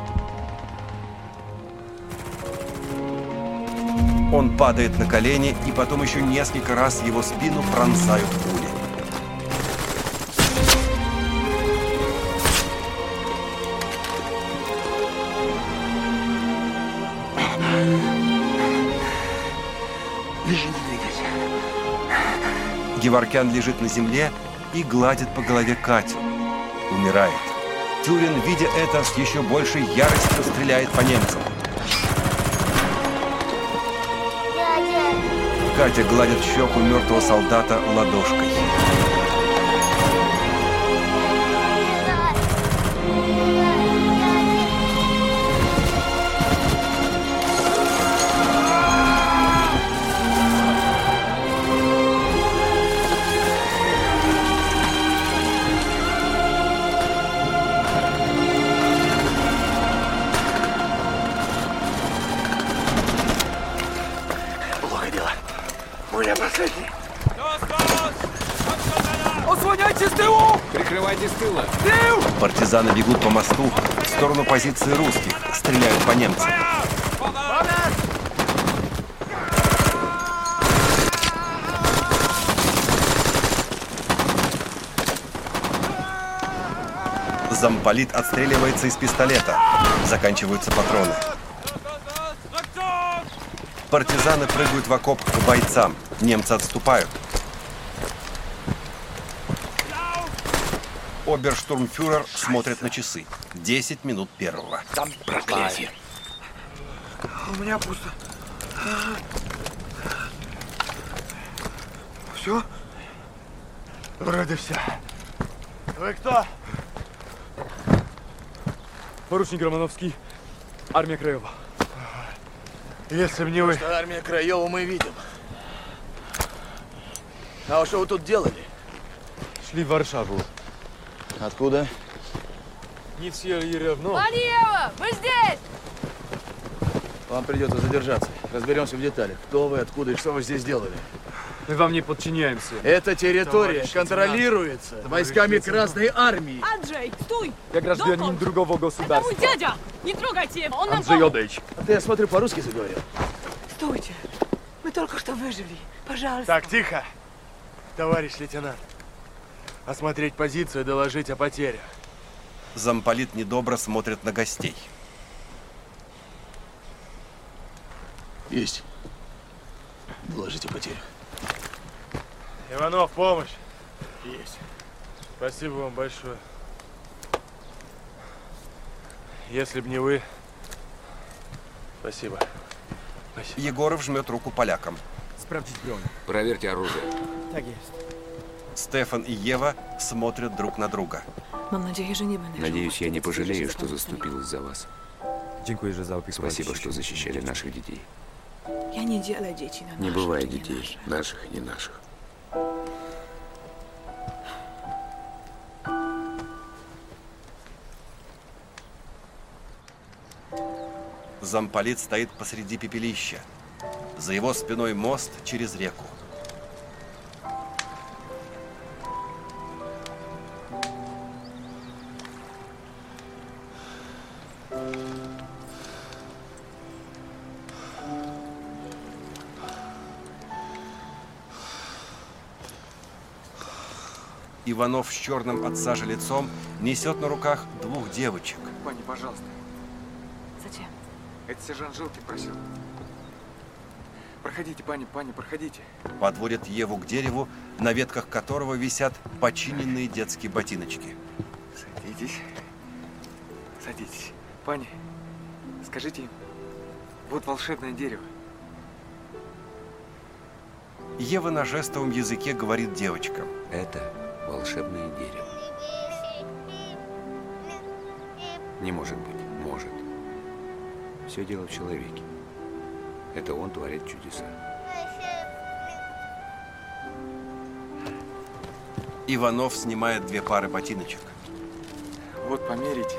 Он падает на колени, и потом еще несколько раз его спину пронзают пули. Геворкян лежит на земле и гладит по голове Катю. Умирает. Тюрин, видя это, с еще большей яростью стреляет по немцам. Дядя! Катя гладит щеку мертвого солдата ладошкой. Освободите с тылу! Прикрывайте с тыла! Партизаны бегут по мосту в сторону позиции русских, стреляют по немцам. Замполит отстреливается из пистолета. Заканчиваются патроны. Партизаны прыгают в окоп к бойцам. Немцы отступают. Оберштурмфюрер смотрит на часы. Десять минут первого. Там проклятие. У меня пусто. Все? Вроде все. Вы кто? Поручик Романовский, армия Краева. Если бы не вы... Что армия Краева мы видим. А что вы тут делали? Шли в Варшаву. Откуда? Не все и равно. Валиева, вы здесь! Вам придется задержаться. Разберемся в деталях. Кто вы, откуда и что вы здесь делали. Мы вам не подчиняемся. Эта территория Товарищ контролируется лейтенант. войсками Товарищ Красной Армии. Анджей, стой! Я гражданин другого государства. Это мой дядя! Не трогайте его, он нам Анджей помог! Одович. А ты, я смотрю, по-русски заговорил. Стойте! Мы только что выжили. Пожалуйста. Так, тихо. Товарищ лейтенант. Осмотреть позицию и доложить о потерях. Замполит недобро смотрит на гостей. Есть. Доложите о потерях. Иванов, помощь. Есть. Спасибо вам большое. Если б не вы... Спасибо. Спасибо. Егоров жмет руку полякам. Проверьте оружие. Так есть. Стефан и Ева смотрят друг на друга. Надеюсь, я не пожалею, что заступилась за вас. Спасибо, что защищали наших детей. Не бывает детей, наших и не наших. Замполит стоит посреди пепелища. За его спиной мост через реку. Иванов с черным от сажи лицом несет на руках двух девочек. Пани, пожалуйста. Зачем? Это сержант Жилкин просил. Проходите, пани, пани, проходите. Подводят Еву к дереву, на ветках которого висят починенные детские ботиночки. Садитесь. Садитесь. Пани, скажите им, вот волшебное дерево. Ева на жестовом языке говорит девочкам. Это волшебное дерево. Не может быть. Может. Все дело в человеке. Это он творит чудеса. Иванов снимает две пары ботиночек. Вот, померите.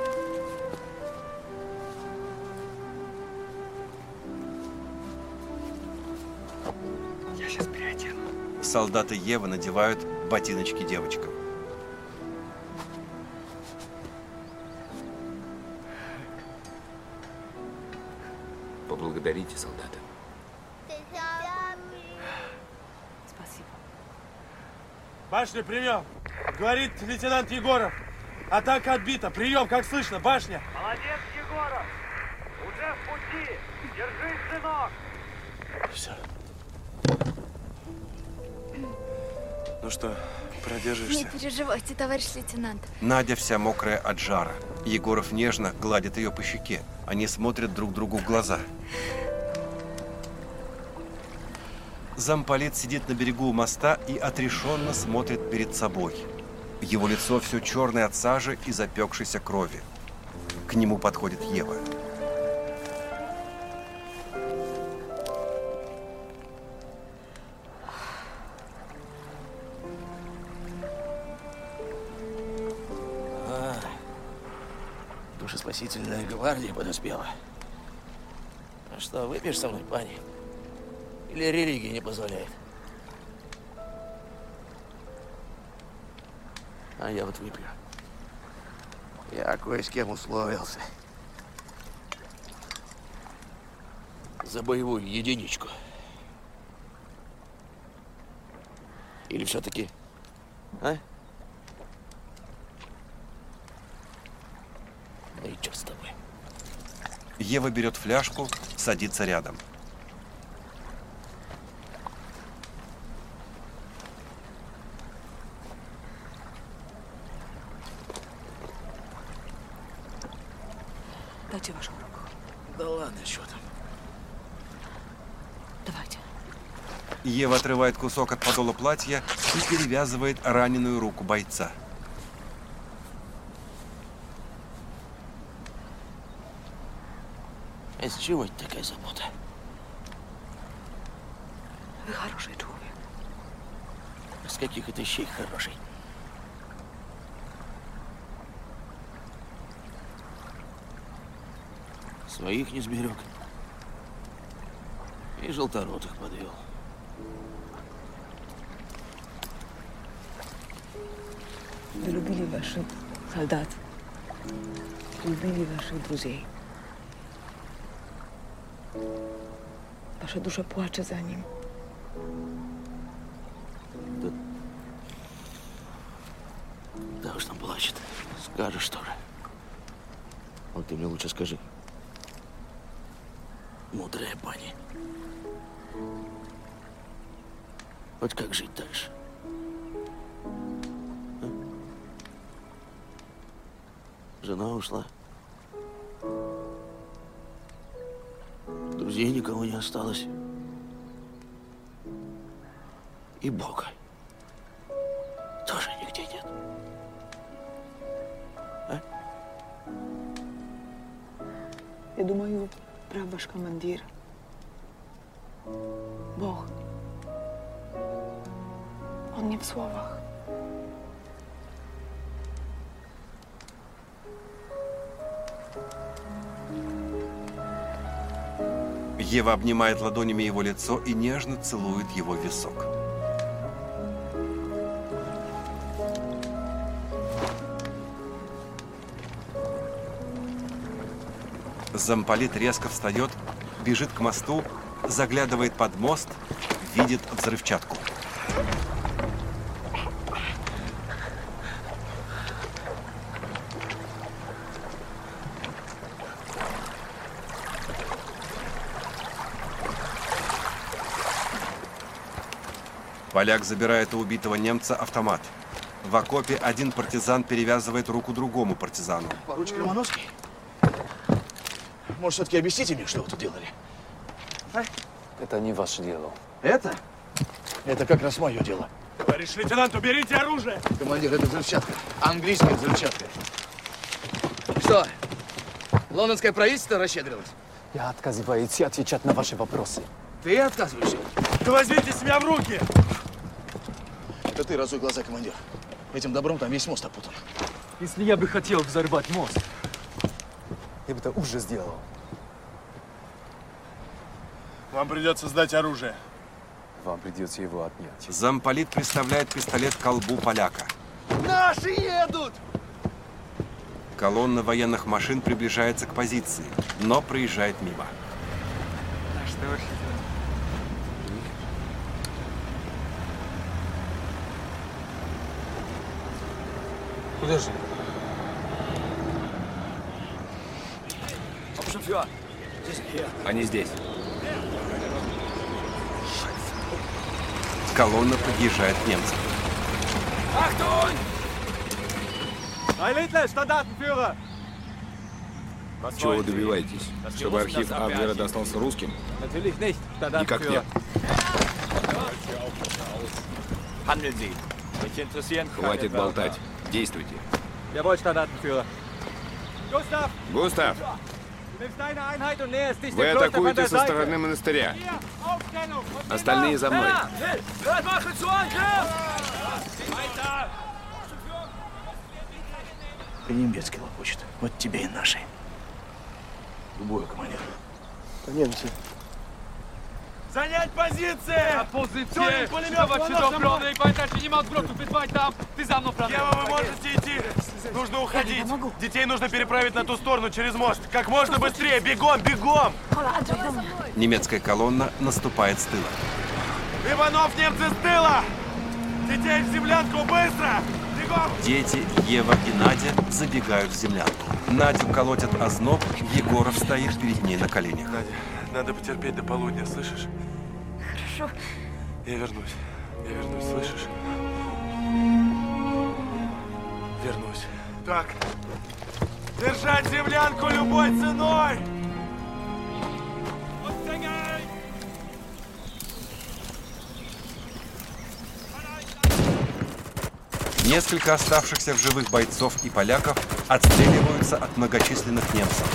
Я сейчас переодену. Солдаты Евы надевают ботиночки девочкам. Поблагодарите солдата. Спасибо. Башня, прием! Говорит лейтенант Егоров. Атака отбита. Прием, как слышно, башня. Молодец, Егоров! Уже в пути! Держись, сынок! Все. Ну что, продержишься? Не переживайте, товарищ лейтенант. Надя вся мокрая от жара. Егоров нежно гладит ее по щеке. Они смотрят друг другу в глаза. Замполит сидит на берегу у моста и отрешенно смотрит перед собой. Его лицо все черное от сажи и запекшейся крови. К нему подходит Ева. Душеспасительная гвардия подоспела. А что, выпьешь со мной, пани? Или религия не позволяет? А я вот выпью. Я кое с кем условился. За боевую единичку. Или все-таки, а? Ну и черт с тобой. Ева берет фляжку, садится рядом. Дайте вашу руку. Да ладно, что там? Давайте. Ева отрывает кусок от подола платья и перевязывает раненую руку бойца. А с чего это такая забота? Вы хороший человек. А с каких это щей хороший? Своих не сберег. И желторотых подвел. Вы любили ваших солдат. Любили ваших друзей. Ваша душа плаче за ним. Да, да уж там плачет. Скажешь тоже. Вот ты мне лучше скажи. Мудрая пани. Вот как жить дальше? А? Жена ушла. Друзей никого не осталось. и Бога тоже нигде нет. А? Я думаю, прав ваш командир. Бог. Он не в словах. Ева обнимает ладонями его лицо и нежно целует его в висок. Замполит резко встает, бежит к мосту, заглядывает под мост, видит взрывчатку. Поляк забирает у убитого немца автомат. В окопе один партизан перевязывает руку другому партизану. Поручик Романовский? Может, все-таки объясните мне, что вы тут делали? А? Это не ваше дело. Это? Это как раз мое дело. Товарищ лейтенант, уберите оружие! Командир, это взрывчатка. Английская взрывчатка. Что, лондонское правительство расщедрилось? Я отказываюсь отвечать на ваши вопросы. Ты отказываешься? Да возьмите себя в руки! Это ты разуй глаза, командир. Этим добром там весь мост опутан. Если я бы хотел взорвать мост, я бы это уже сделал. Вам придется сдать оружие. Вам придется его отнять. Замполит приставляет пистолет к колбу поляка. Наши едут! Колонна военных машин приближается к позиции, но проезжает мимо. А что ж? Куда же? Они здесь. Колонна подъезжает к немцам. Achtung! Ein Littler, Standartenführer! Чего вы добиваетесь? Чтобы архив Абвера достался русским? Никак нет. Хватит болтать. Действуйте. Jawohl, Standartenführer. Gustav! Густав! Du nimmst deine Einheit und näherst dich Вы dem Kloster von атакуете der со Seite. стороны монастыря. Aufstellung! Остальные за мной. По-немецки лопочет. Вот тебе и наши. Любой командир. Немцы. Занять позиции! Позиции! Давайте добро, и пойдете, не могу придбать там. Ты за мной правда. Ева, вы можете идти. Нужно уходить. Детей нужно переправить на ту сторону через мост. Как можно быстрее. Бегом, бегом! Немецкая колонна наступает с тыла. Иванов, немцы с тыла! Детей в землянку, быстро! Бегом! Дети, Ева и Надя забегают в землянку. Надю колотят озноб, Егоров стоит перед ней на коленях. Надя, надо потерпеть до полудня, слышишь? Хорошо. Я вернусь. Я вернусь, слышишь? Вернусь. Так. Держать землянку любой ценой! Несколько оставшихся в живых бойцов и поляков отстреливаются от многочисленных немцев.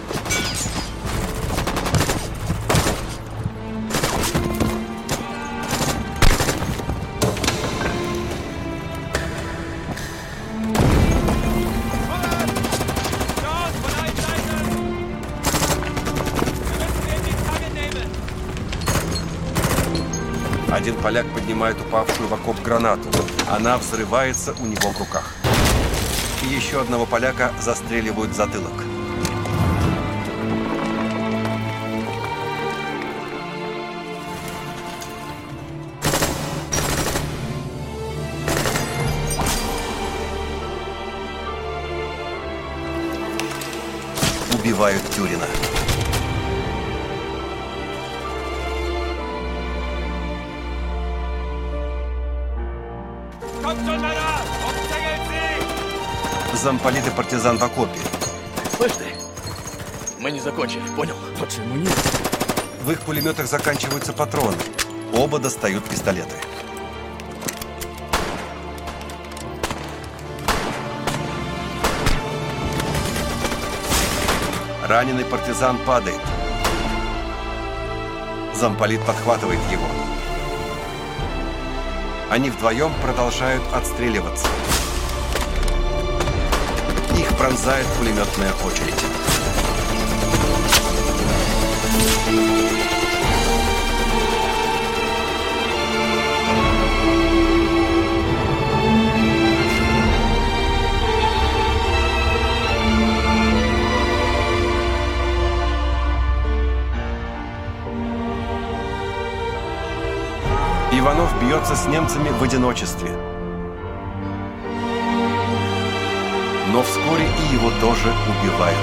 Один поляк поднимает упавшую в окоп гранату. Она взрывается у него в руках. И еще одного поляка застреливают в затылок. Убивают Тюрина. Замполит и партизан в окопе. Слышь ты, мы не закончили, понял? Почему нет? В их пулеметах заканчиваются патроны. Оба достают пистолеты. Раненый партизан падает. Замполит подхватывает его. Они вдвоем продолжают отстреливаться. Их пронзает пулеметная очередь. Иванов бьется с немцами в одиночестве. Но вскоре и его тоже убивают.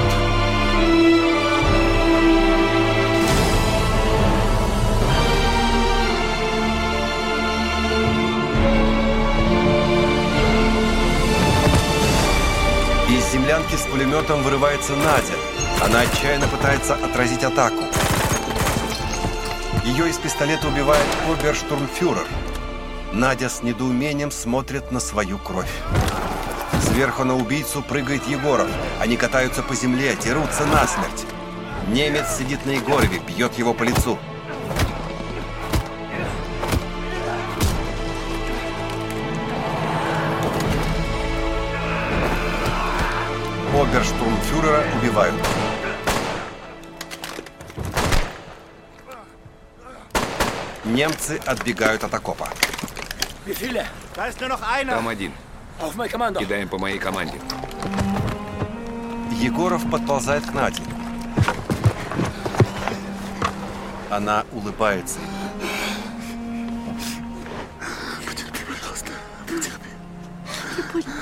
Из землянки с пулеметом вырывается Надя. Она отчаянно пытается отразить атаку. Ее из пистолета убивает оберштурмфюрер. Надя с недоумением смотрит на свою кровь. Сверху на убийцу прыгает Егоров. Они катаются по земле, дерутся насмерть. Немец сидит на Егорове, бьет его по лицу. Оберштурмфюрера убивают. Немцы отбегают от окопа. Там один. Кидаем по моей команде. Егоров подползает к Наде. Она улыбается. Потерпи, пожалуйста. Потерпи. Я поняла.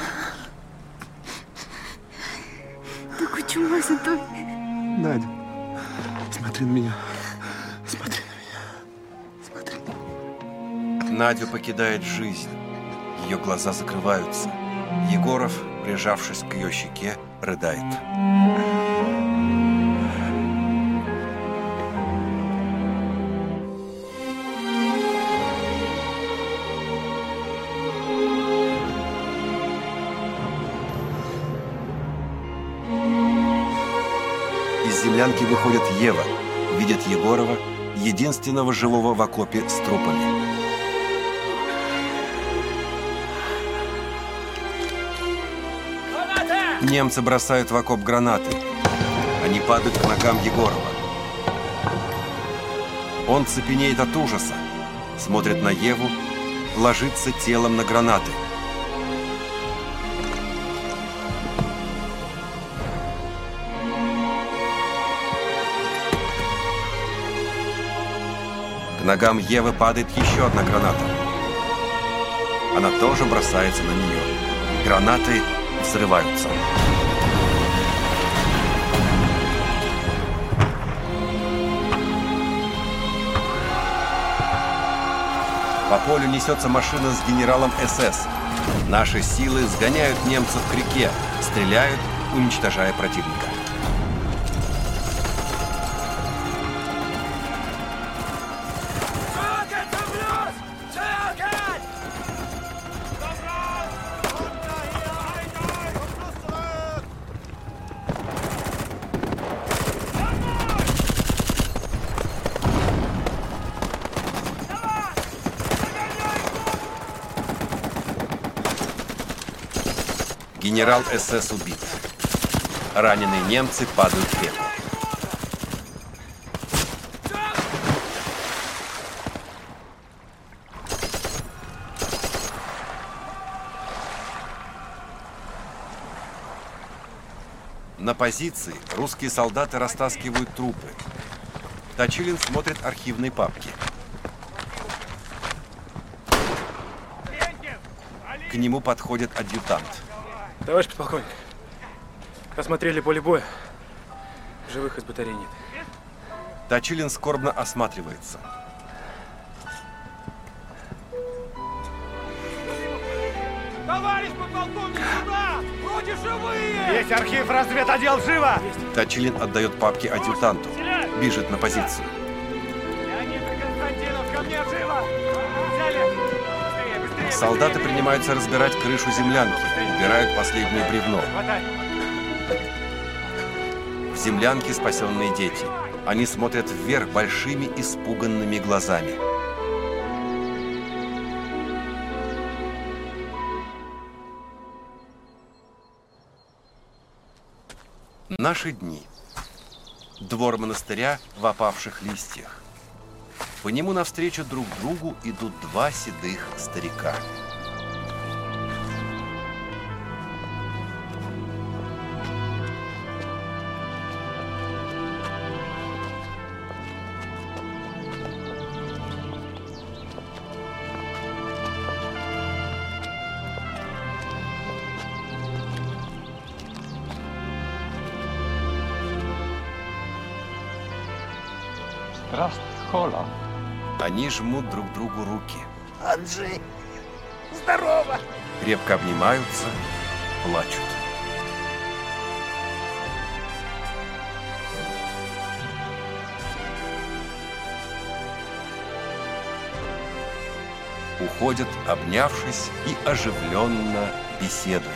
Такой чумазый. Надя, смотри на меня. Смотри на меня. Смотри. Надю покидает жизнь. Ее глаза закрываются. Егоров, прижавшись к ее щеке, рыдает. Из землянки выходит Ева, видит Егорова, единственного живого в окопе с трупами. Немцы бросают в окоп гранаты. Они падают к ногам Егорова. Он цепенеет от ужаса, смотрит на Еву, ложится телом на гранаты. К ногам Евы падает еще одна граната. Она тоже бросается на нее. Гранаты взрываются. По полю несется машина с генералом эс эс. Наши силы сгоняют немцев к реке, стреляют, уничтожая противника. Генерал эс эс убит. Раненые немцы падают в реку. На позиции русские солдаты растаскивают трупы. Точилин смотрит архивные папки. К нему подходит адъютант. Товарищ подполковник, осмотрели поле боя. Живых из батареи нет. Точилин скорбно осматривается. Товарищ подполковник, сюда! Вроде живые! Есть архив, разведотдел, живо! Точилин отдает папки адъютанту. Бежит на позицию. Леонид Константинов, ко мне, живо! Взяли! Быстрее, быстрее! Солдаты принимаются разбирать крышу землянки. Убирают последнее бревно. В землянке спасенные дети. Они смотрят вверх большими испуганными глазами. Наши дни. Двор монастыря в опавших листьях. По нему навстречу друг другу идут два седых старика. Здравствуй, Коля. Они жмут друг другу руки. Анджей, здорово! Крепко обнимаются, плачут. Уходят, обнявшись и оживленно беседуя.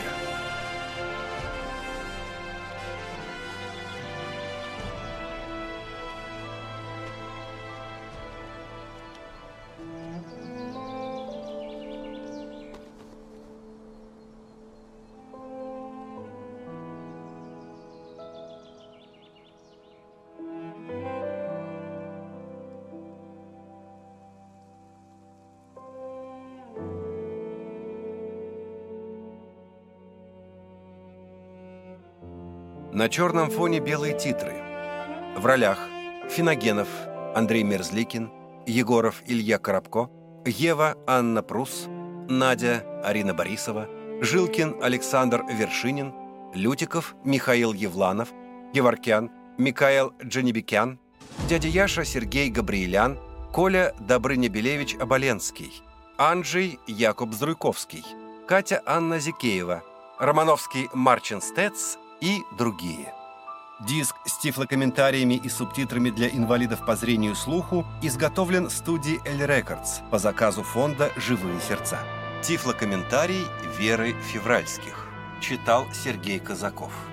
На черном фоне белые титры. В ролях Финогенов Андрей Мерзликин, Егоров Илья Коробко, Ева Анна Прус, Надя Арина Борисова, Жилкин Александр Вершинин, Лютиков Михаил Евланов, Геворкян Микаэл Джанибекян, дядя Яша Сергей Габриэлян, Коля Добрыня-Белевич Оболенский, Анджей Якуб Зруйковский, Катя Анна Зикеева, Романовский Марчин Стец и другие. Диск с тифлокомментариями и субтитрами для инвалидов по зрению и слуху изготовлен студией Эль Рекордс по заказу фонда «Живые сердца». Тифлокомментарий Веры Февральских. Читал Сергей Казаков.